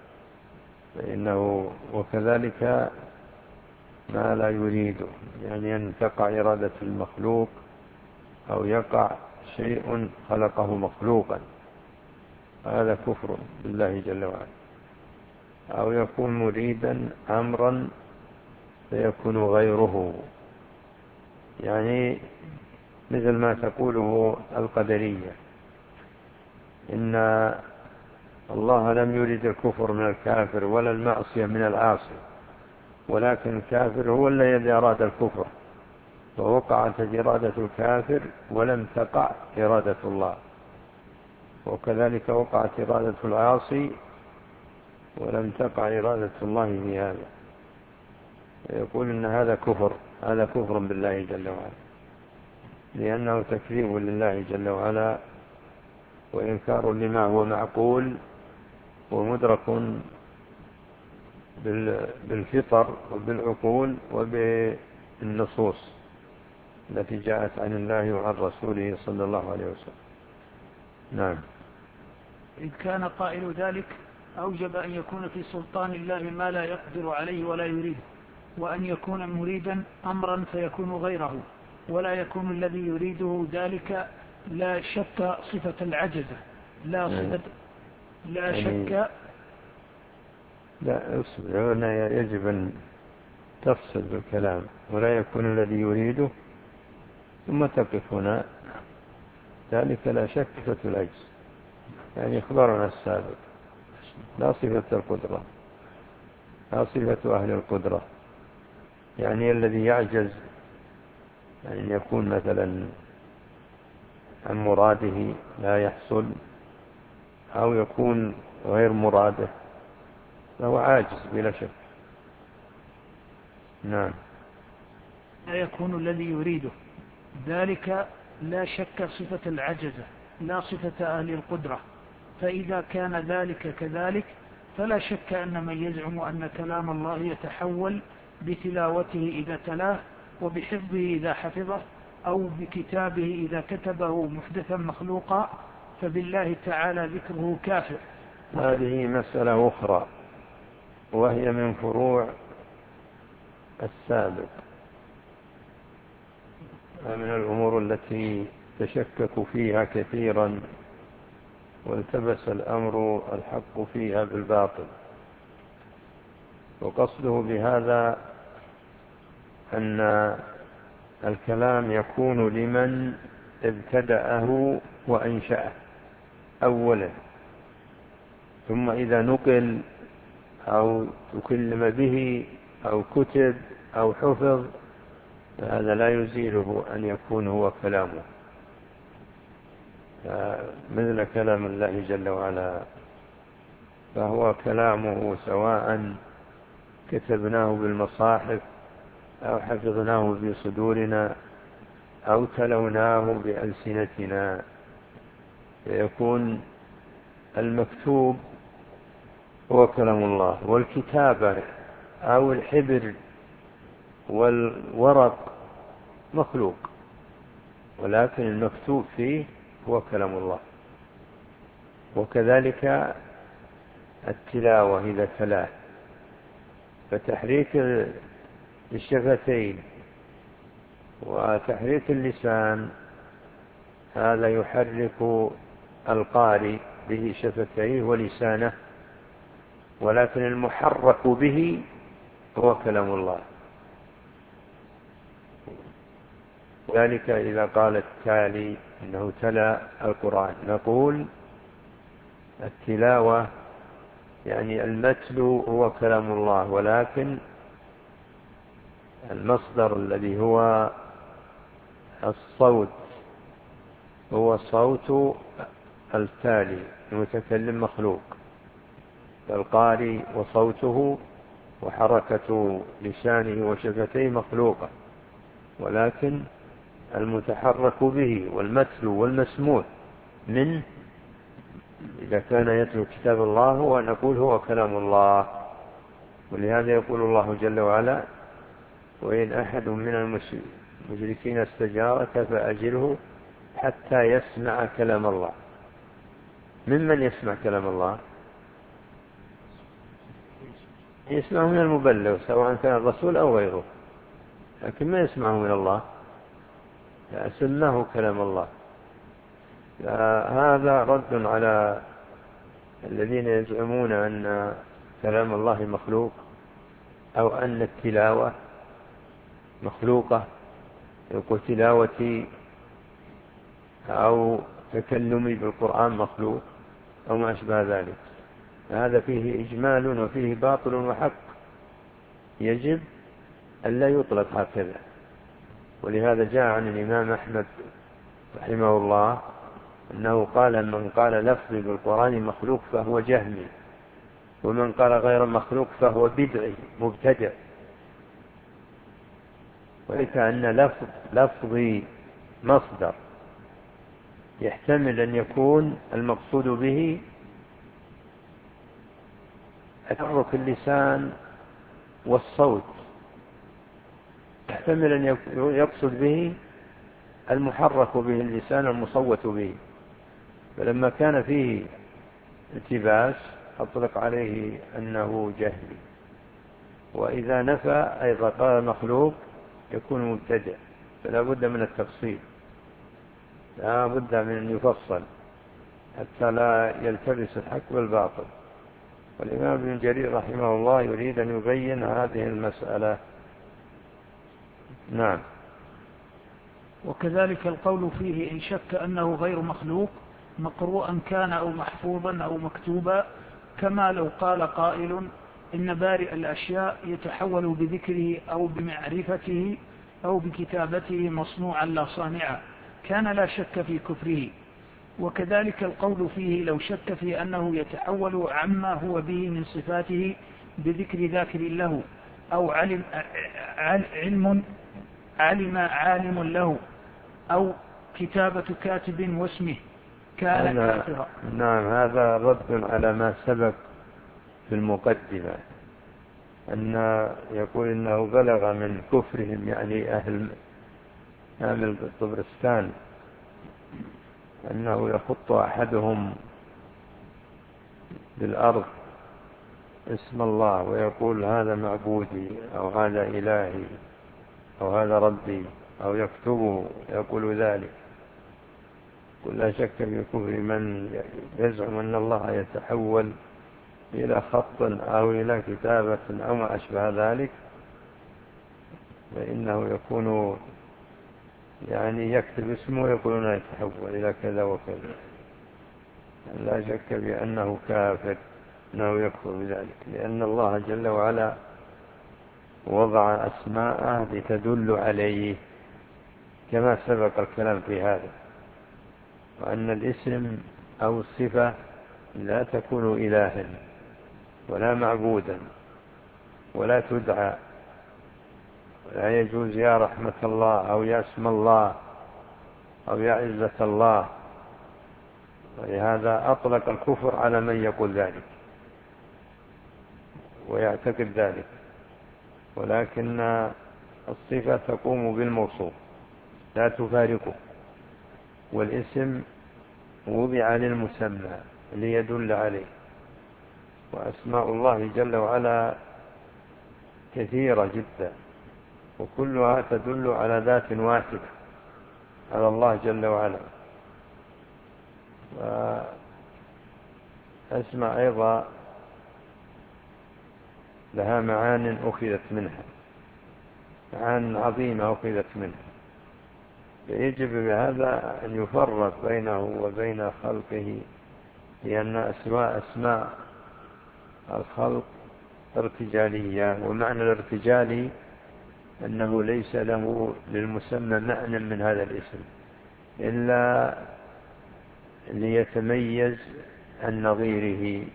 B: فإنه وكذلك ما لا يريده، يعني أن تقع إرادة المخلوق أو يقع شيء خلقه مخلوقا، هذا كفر بالله جل وعلا. أو يكون مريدا أمرا فيكون غيره، يعني مثل ما تقوله القدرية إن الله لم يرد الكفر من الكافر ولا المعصية من العاصي، ولكن الكافر هو الذي أراد الكفر، فوقعت إرادة الكافر ولم تقع إرادة الله، وكذلك وقعت إرادة العاصي ولم تقع إرادة الله في هذا. يقول إن هذا كفر، هذا كفر بالله جل وعلا، لأنه تكذيب لله جل وعلا وإنكار لما هو معقول ومدرك بالفطر وبالعقول وبالنصوص التي جاءت عن الله وعن رسوله صلى الله عليه وسلم. نعم.
A: إذ كان قائل ذلك أوجب أن يكون في سلطان الله ما لا يقدر عليه ولا يريد، وأن يكون مريدا أمرا فيكون غيره، ولا يكون الذي يريده ذلك لا شك صفة العجزة، لا صفة لا شك.
B: لا أصبر، هنا يجب أن تفصل بالكلام، ولا يكون الذي يريده ثم تقف هنا، ذلك لا شك صفة العجز، يعني إخبارنا السابق، لا صفة القدرة، لا صفة أهل القدرة، يعني الذي يعجز يعني يكون مثلا عن مراده لا يحصل، أو يكون غير مراده، فهو عاجز بلا شك. نعم.
A: لا يكون الذي يريده ذلك لا شك صفة العجزة لا صفة أهل القدرة، فإذا كان ذلك كذلك فلا شك أن من يزعم أن كلام الله يتحول بتلاوته إذا تلاه، وبحفظه إذا حفظه، أو بكتابه إذا كتبه محدثا مخلوقا، فبالله تعالى ذكره كافر.
B: هذه مسألة أخرى، وهي من فروع السابق، من الأمور التي تشكك فيها كثيرا والتبس الأمر الحق فيها بالباطل. وقصده بهذا أن الكلام يكون لمن ابتدأه وأنشأه أولا، ثم إذا نقل أو تكلم به أو كتب أو حفظ فهذا لا يزيله أن يكون هو كلامه، مثل كلام الله جل وعلا، فهو كلامه سواء كتبناه بالمصاحف أو حفظناه في صدورنا أو تلوناه بألسنتنا، فيكون المكتوب هو كلام الله، والكتابة أو الحبر والورق مخلوق، ولكن المكتوب فيه هو كلام الله. وكذلك التلاوة إذا تلاه، فتحريك الشفتين وتحريك اللسان هذا يحرك القارئ به شفتيه ولسانه، ولكن المحرك به هو كلام الله. ذلك إذا قال التالي إنه تلا القرآن، نقول التلاوة يعني المتلو هو كلام الله، ولكن المصدر الذي هو الصوت هو صوت التالي المتكلم مخلوق، فالقارئ وصوته وحركة لسانه وشفتيه مخلوقة، ولكن المتحرك به والمتلو والمسموع منه إذا كان يتلو كتاب الله هو نقول هو كلام الله. ولهذا يقول الله جل وعلا: وإن أحد من المشركين استجارك فأجره حتى يسمع كلام الله. ممن يسمع كلام الله؟ يسمعه من المبلغ سواء كان الرسول أو غيره، لكن ما يسمعه من الله، سماه كلام الله. هذا رد على الذين يزعمون أن كلام الله مخلوق أو أن التلاوة مخلوقة، يقول تلاوتي أو تكلمي بالقرآن مخلوق أو ما أشبه ذلك. هذا فيه إجمال وفيه باطل وحق، يجب أن لا يطلق هكذا. ولهذا جاء عن الإمام أحمد رحمه الله أنه قال: من قال لفظي بالقرآن مخلوق فهو جهمي، ومن قال غير مخلوق فهو بدعي مبتدع. ولكأن لفظ لفظي مصدر يحتمل أن يكون المقصود به تحرك اللسان والصوت، يحتمل أن يقصد به المحرك به اللسان المصوت به، فلما كان فيه التباس أطلق عليه أنه جهلي. وإذا نفى أيضا قال مخلوق يكون مبتدع، فلا بد من التفصيل، لا بد من أن يفصل حتى لا يلتبس الحق والباطل. والإمام ابن جرير رحمه الله يريد أن يبين هذه المسألة. نعم.
A: وكذلك القول فيه إن شك أنه غير مخلوق مقروءا كان أو محفوظا أو مكتوبا، كما لو قال قائل إن بارئ الأشياء يتحول بذكره أو بمعرفته أو بكتابته مصنوعا لا صانعا، كان لا شك في كفره. وكذلك القول فيه لو شك في أنه يتحول عما هو به من صفاته بذكر ذاكر له أو علم, علم, علم عالم له أو كتابة كاتب واسمه كان كافرا.
B: نعم، هذا رد على ما سبق في المقدمة، أن يقول إنه بلغ من كفرهم يعني أهل أهل طبرستان أنه يخط أحدهم بالأرض اسم الله ويقول هذا معبودي أو هذا إلهي أو هذا ربي، أو يكتبه يقول ذلك. ولا شك في كفر من يزعم أن الله يتحول إلى خط أو إلى كتابة أو ما أشبه ذلك، فإنه يكون يعني يكتب اسمه ويقولون يتحول إلى كذا وكذا. لا شك بأنه كافر، أنه يكفر بذلك، لأن الله جل وعلا وضع أسماءه لتدل عليه كما سبق الكلام في هذا، وأن الاسم أو الصفة لا تكون إلها ولا معبودا، ولا تدعى، لا يجوز يا رحمة الله أو يا اسم الله أو يا عزة الله. ولهذا أطلق الكفر على من يقول ذلك ويعتقد ذلك، ولكن الصفة تقوم بالموصوف لا تفارقه، والاسم وضع للمسمى ليدل عليه. وأسماء الله جل وعلا كثيرة جدا، وكلها تدل على ذات واحدة على الله جل وعلا. وأسماء أيضا لها معان أخذت منها، معان عظيمة أخذت منها، فيجب بهذا أن يفرق بينه وبين خلقه، لأن أسماء أسماء الخلق ارتجالية، ومعنى الارتجالي أنه ليس له للمسمى معنى من هذا الاسم إلا ليتميز عن نظيره.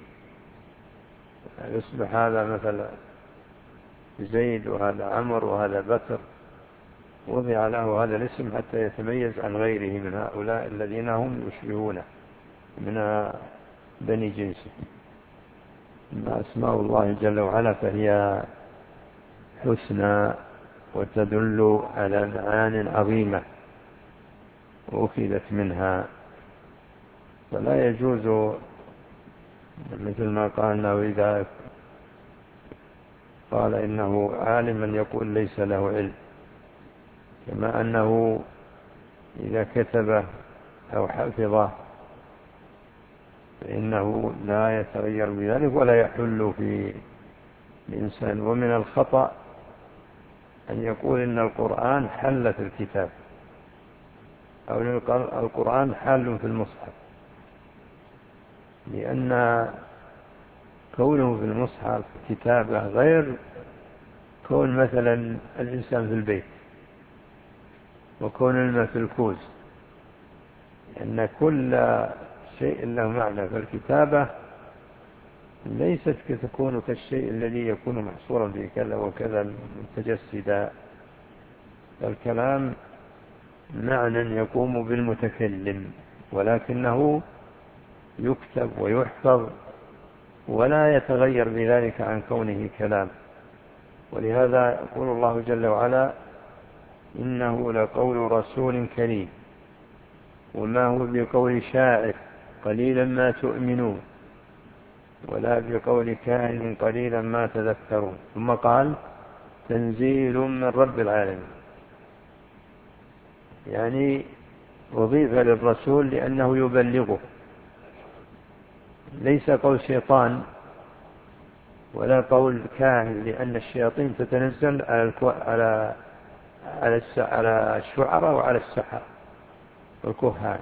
B: يصبح هذا مثلا زيد وهذا عمر وهذا بكر، وضع له هذا الاسم حتى يتميز عن غيره من هؤلاء الذين هم يشبهونه من بني جنسه. أما أسماء الله جل وعلا فهي حسنى وتدل على معان عظيمة وأخذت منها، فلا يجوز مثل ما قالنا وإذا قال إنه عالم يقول ليس له علم، كما أنه إذا كتبه أو حفظه فإنه لا يتغير بذلك ولا يحل في الإنسان. ومن الخطأ أن يقول إن القرآن حل في الكتاب أو القرآن حال في المصحف، لأن كونه في المصحف كتابة غير كون مثلا الإنسان في البيت وكون الماء في الكوز، لأن كل شيء له معنى. فالكتابة ليست كتكون كالشيء الذي يكون محصورا في كذا وكذا متجسدا. الكلام معنى يقوم بالمتكلم، ولكنه يكتب ويحفظ ولا يتغير بذلك عن كونه كلام. ولهذا يقول الله جل وعلا إنه لقول رسول كريم وما هو بقول شاعر قليلا ما تؤمنون ولا بقول كاهن قليلا ما تذكرون. ثم قال تنزيل من رب العالمين، يعني أضيف للرسول لأنه يبلغه، ليس قول شيطان ولا قول كاهن، لأن الشياطين تتنزل على على على الشعراء وعلى السحر والكهان.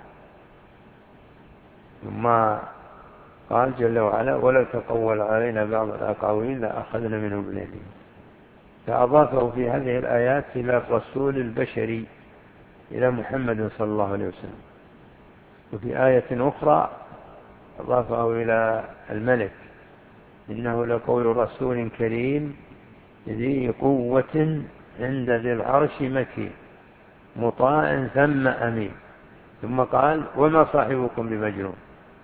B: ثم قال جل وعلا ولو تقول علينا بعض الأقاويل لأخذنا منه باليمين، فأضافه في هذه الآيات إلى الرسول البشري إلى محمد صلى الله عليه وسلم. وفي آية أخرى أضافه إلى الملك إنه لقول رسول كريم ذي قوة عند ذي العرش مكين مطاع ثم أمين. ثم قال وما صاحبكم بمجنون،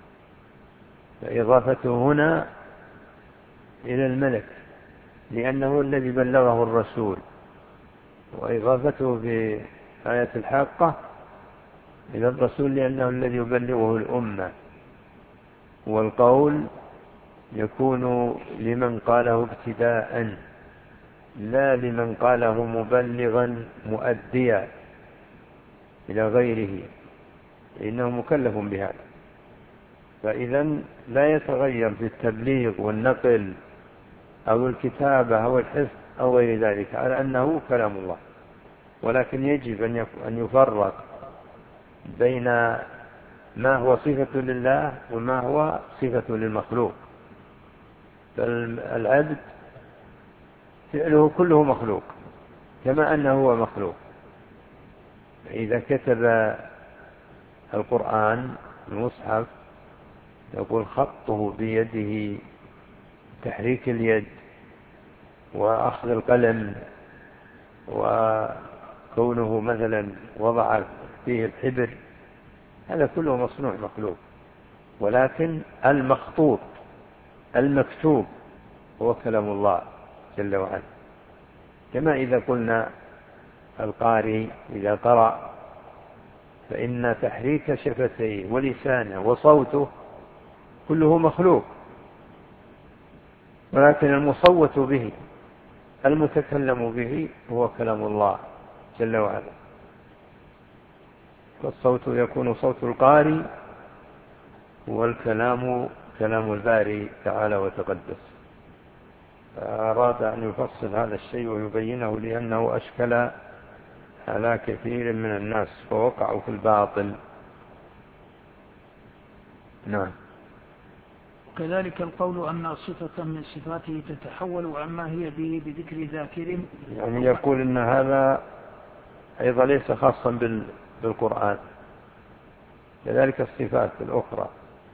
B: فإضافته هنا إلى الملك لأنه الذي بلغه الرسول، وإضافته في آية الحاقة إلى الرسول لأنه الذي يبلغه الأمة. والقول يكون لمن قاله ابتداء لا لمن قاله مبلغا مؤديا إلى غيره، إنه مكلف بهذا. فإذا لا يتغير في التبليغ والنقل أو الكتابة أو الحفظ أو غير ذلك على أنه كلام الله، ولكن يجب أن يفرق بين ما هو صفة لله وما هو صفة للمخلوق. فالعبد فعله كله مخلوق كما أنه هو مخلوق. إذا كتب القرآن المصحف يقول خطه بيده تحريك اليد وأخذ القلم وكونه مثلا وضع فيه الحبر، هذا كله مصنوع مخلوق، ولكن المخطوط المكتوب هو كلام الله جل وعلا. كما إذا قلنا القارئ إذا قرأ فإن تحريك شفتيه ولسانه وصوته كله مخلوق، ولكن المصوت به المتكلم به هو كلام الله جل وعلا. فالصوت يكون صوت القارئ والكلام كلام الباري تعالى وتقدس. فأراد أن يفصل هذا الشيء ويبينه لأنه أشكل على كثير من الناس فوقعوا في الباطل. نعم.
A: وكذلك القول أن صفة من صفاته تتحول عما هي به بذكر ذاكر،
B: يعني يقول إن هذا أيضا ليس خاصا بالقرآن، كذلك الصفات الأخرى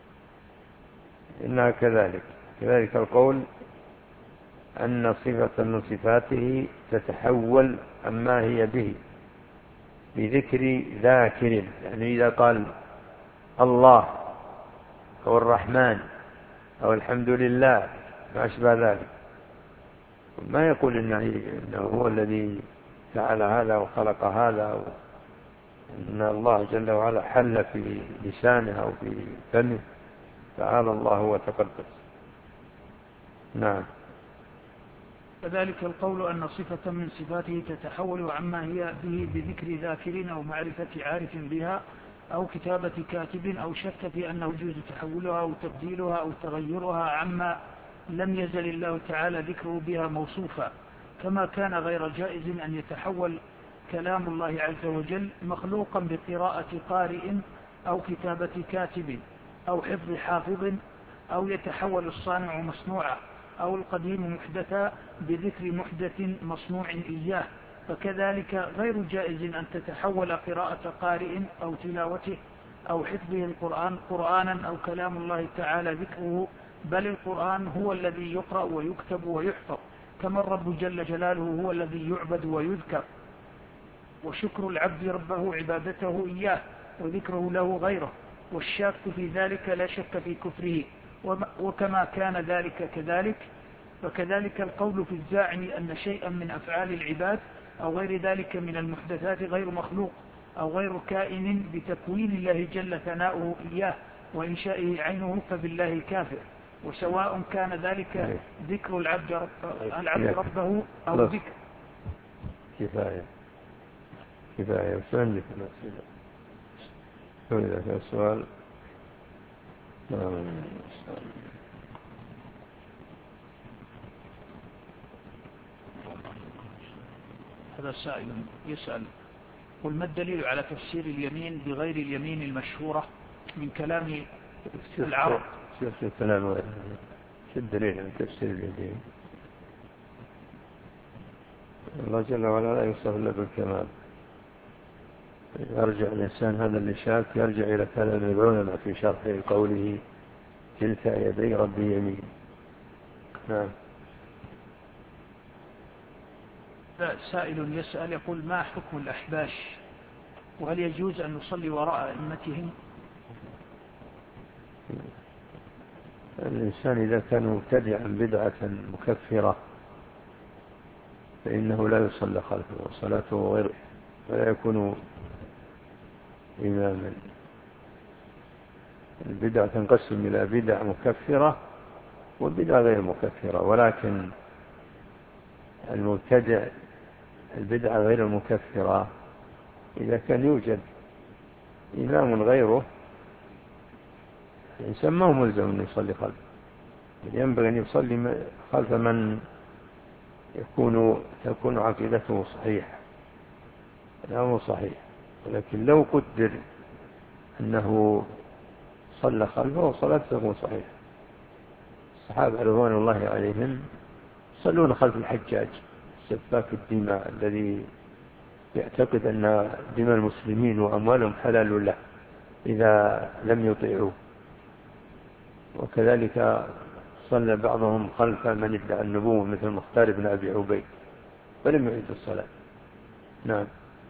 B: إنها كذلك. كذلك القول أن صفة من صفاته تتحول عما هي به بذكر ذاكر، يعني إذا قال الله أو الرحمن أو الحمد لله ما أشبه ذلك، ما يقول إنه هو الذي فعل هذا وخلق هذا، إن الله جل وعلا حل في لسانه أو في فمه، تعالى الله وتقدس. نعم.
A: كذلك القول أن صفة من صفاته تتحول عما هي به بذكر ذاكر أو معرفة عارف بها أو كتابة كاتب، أو شك في أنه يجوز تحولها أو تبديلها أو تغيرها عما لم يزل الله تعالى ذكره بها موصوفا، كما كان غير جائز أن يتحول كلام الله عز وجل مخلوقا بقراءة قارئ أو كتابة كاتب أو حفظ حافظ، أو يتحول الصانع مصنوعا أو القديم محدثا بذكر محدث مصنوع إياه. فكذلك غير جائز أن تتحول قراءة قارئ أو تلاوته أو حفظه القرآن قرآنا أو كلام الله تعالى ذكره، بل القرآن هو الذي يقرأ ويكتب ويحفظ، كما الرب جل جلاله هو الذي يعبد ويذكر، وشكر العبد ربه عبادته إياه وذكره له غيره، والشاك في ذلك لا شك في كفره. وكما كان ذلك كذلك، فكذلك القول في الزاعم أن شيئا من أفعال العباد أو غير ذلك من المحدثات غير مخلوق أو غير كائن بتكوين الله جل ثناؤه إياه وإنشائه عينه، فبالله كافر، وسواء كان ذلك ذكر العبد, رب العبد ربه أو ذكر.
B: كفاية كفاية. وسألك الأسئلة إذا كان السؤال.
A: هذا سائل يسأل: قل ما الدليل على تفسير اليمين بغير اليمين المشهورة من كلام العرب؟
B: شوف الكلام، شو الدليل على تفسير اليمين؟ الله جل وعلا لا يوصف إلا بالكمال. يرجع الإنسان هذا اللي شاك يرجع إلى كلام العلماء في شرح قوله كلتا يدي ربي يمين. نعم.
A: سائل يسأل يقول: ما حكم الأحباش، وهل يجوز أن نصلي وراء أئمتهم؟
B: الإنسان إذا كان مبتدعا بدعة مكفرة فإنه لا يصلى خلفه وصلاته غير، ولا يكون إماما. البدعة تنقسم إلى بدع مكفرة وبدع غير مكفرة، ولكن المبتدع البدعة غير المكفرة إذا كان يوجد إمام غيره الإنسان ما هو ملزم أن يصلي خلفه، ينبغي أن يصلي خلف من يكون تكون عقيدته صحيحة، كلامه صحيح. ولكن لو قدر أنه صلى خلفه صلاته تكون صحيحة. الصحابة رضوان الله عليهم يصلون خلف الحجاج سفاك الدماء الذي يعتقد أن دماء المسلمين وأموالهم حلال له إذا لم يطيعوه. وكذلك صلى بعضهم خلف من ادعى النبوة مثل مختار بن أبي عبيد ولم يعيد الصلاة. نعم.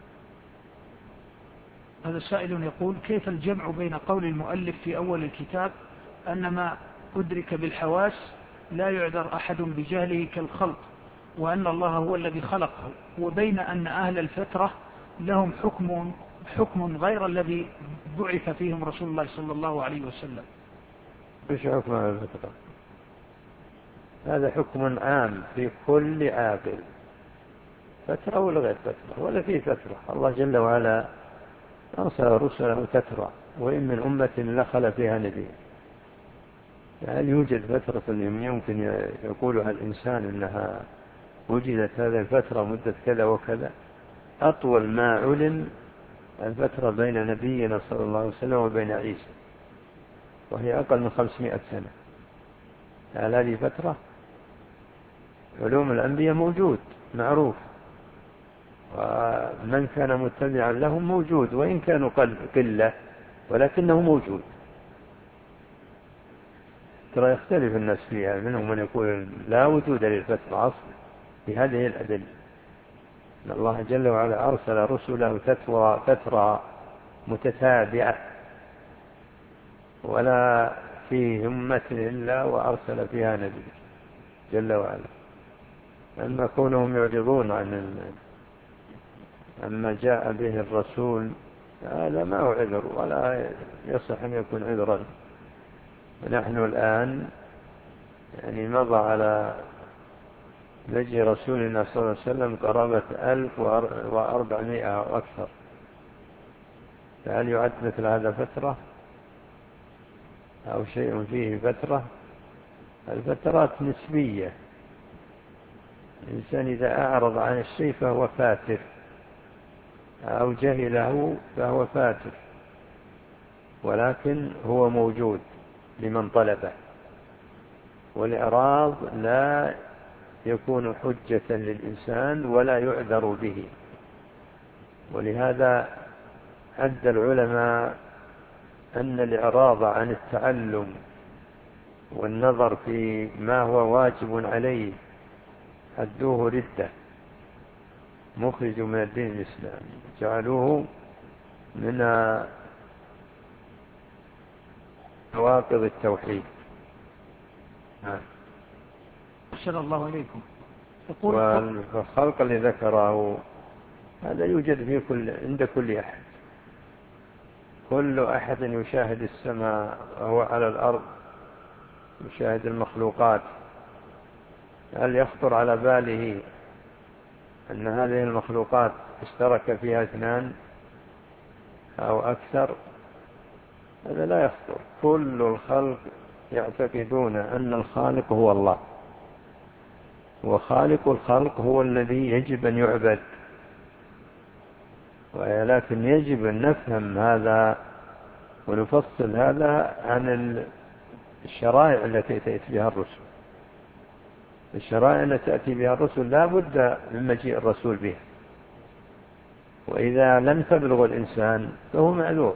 A: هذا سائل يقول: كيف الجمع بين قول المؤلف في أول الكتاب أن ما أدرك بالحواس لا يعذر أحد بجهله كالخلق وأن الله هو الذي خلقه، وبين أن أهل الفترة لهم حكم حكم غير الذي بعث فيهم رسول الله صلى الله عليه وسلم؟
B: ايش حكم أهل الفترة؟ هذا حكم عام في كل عاقل، فترة ولا غير فترة ولا في فترة. الله جل وعلا أرسل رسله فترة، وإن من أمة لخل فيها نبي. هل يوجد فترة يمكن يقولها الإنسان إنها وجدت هذه الفترة مدة كذا وكذا؟ أطول ما علم الفترة بين نبينا صلى الله عليه وسلم وبين عيسى، وهي أقل من خمسمائة سنة. هل هذه فترة؟ علوم الأنبياء موجود معروف، ومن كان متبعا لهم موجود، وإن كانوا قلة ولكنه موجود. ترى يختلف الناس فيها، منهم من يقول لا وجود للفترة أصلا بهذه الأدلة. إن الله جل وعلا أرسل رسله فترة, فترة متتابعة، ولا في همة إلا وأرسل فيها نبي جل وعلا. أما كونهم يعرضون عن أما جاء به الرسول هذا ما هو عذر ولا يصح أن يكون عذرا. ونحن الآن يعني مضى على نجي رسولنا صلى الله عليه وسلم قرابة ألف وأربعمائة أو أكثر. فهل يعد مثل هذا فترة أو شيء فيه فترة؟ الفترات نسبية. الإنسان إذا أعرض عن الشيء فهو فاتر، أو جهله فهو فاتر، ولكن هو موجود لمن طلبه. والإعراض لا يكون حجة للإنسان ولا يعذر به. ولهذا حد العلماء أن الإعراض عن التعلم والنظر في ما هو واجب عليه حدوه ردة، مخرج من الدين الإسلامي، جعلوه من نواقض التوحيد.
A: أحسن الله إليكم.
B: والخلق اللي ذكره هذا يوجد في كل عند كل أحد. كل أحد يشاهد السماء وهو على الأرض، يشاهد المخلوقات. هل يخطر على باله أن هذه المخلوقات اشترك فيها اثنان أو أكثر؟ هذا لا يخطر. كل الخلق يعتقدون أن الخالق هو الله، وخالق الخلق هو الذي يجب أن يعبد. ولكن يجب أن نفهم هذا ونفصل هذا عن الشرائع التي تأتي بها الرسل. الشرائع التي تأتي بها الرسل لا بد من مجيء الرسول بها، وإذا لم تبلغ الإنسان فهو معذور.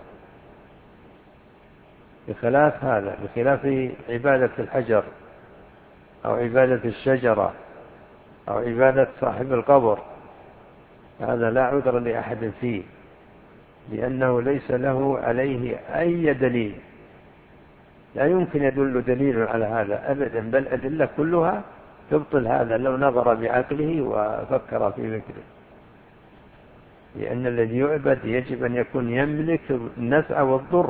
B: بخلاف هذا، بخلاف عبادة الحجر أو عبادة الشجرة أو عبادة صاحب القبر، هذا لا عذر لأحد فيه، لأنه ليس له عليه أي دليل. لا يمكن يدل دليل على هذا أبدا، بل أدلة كلها تبطل هذا لو نظر بعقله وفكر في ذكره. لأن الذي يعبد يجب أن يكون يملك النفع والضر.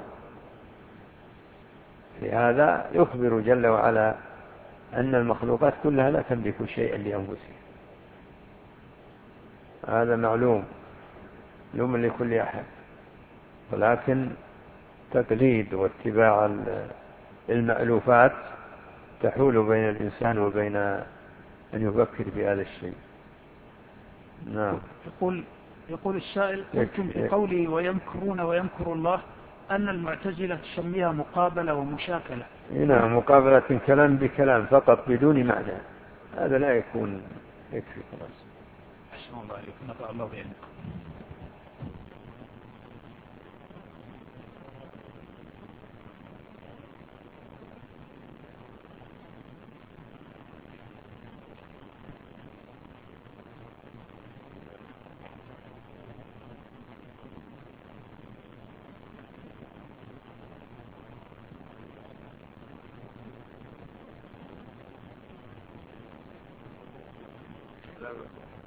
B: لهذا يخبر جل وعلا أن المخلوقات كلها لا تملك شيئا لأنفسها. هذا معلوم معلوم لكل أحد، ولكن تقليد واتباع المألوفات تحول بين الإنسان وبين أن يفكر في هذا الشيء. نعم.
A: يقول يقول السائل: قلتم في قوله ويمكرون ويمكر الله أن المعتزلة تسميها مقابلة ومشاكلة.
B: نعم، مقابلة كلام بكلام فقط بدون معنى، هذا لا يكون يكفي خلاص.
A: أحسن الله عليكم، نفع الله بعلمكم.
B: السلام.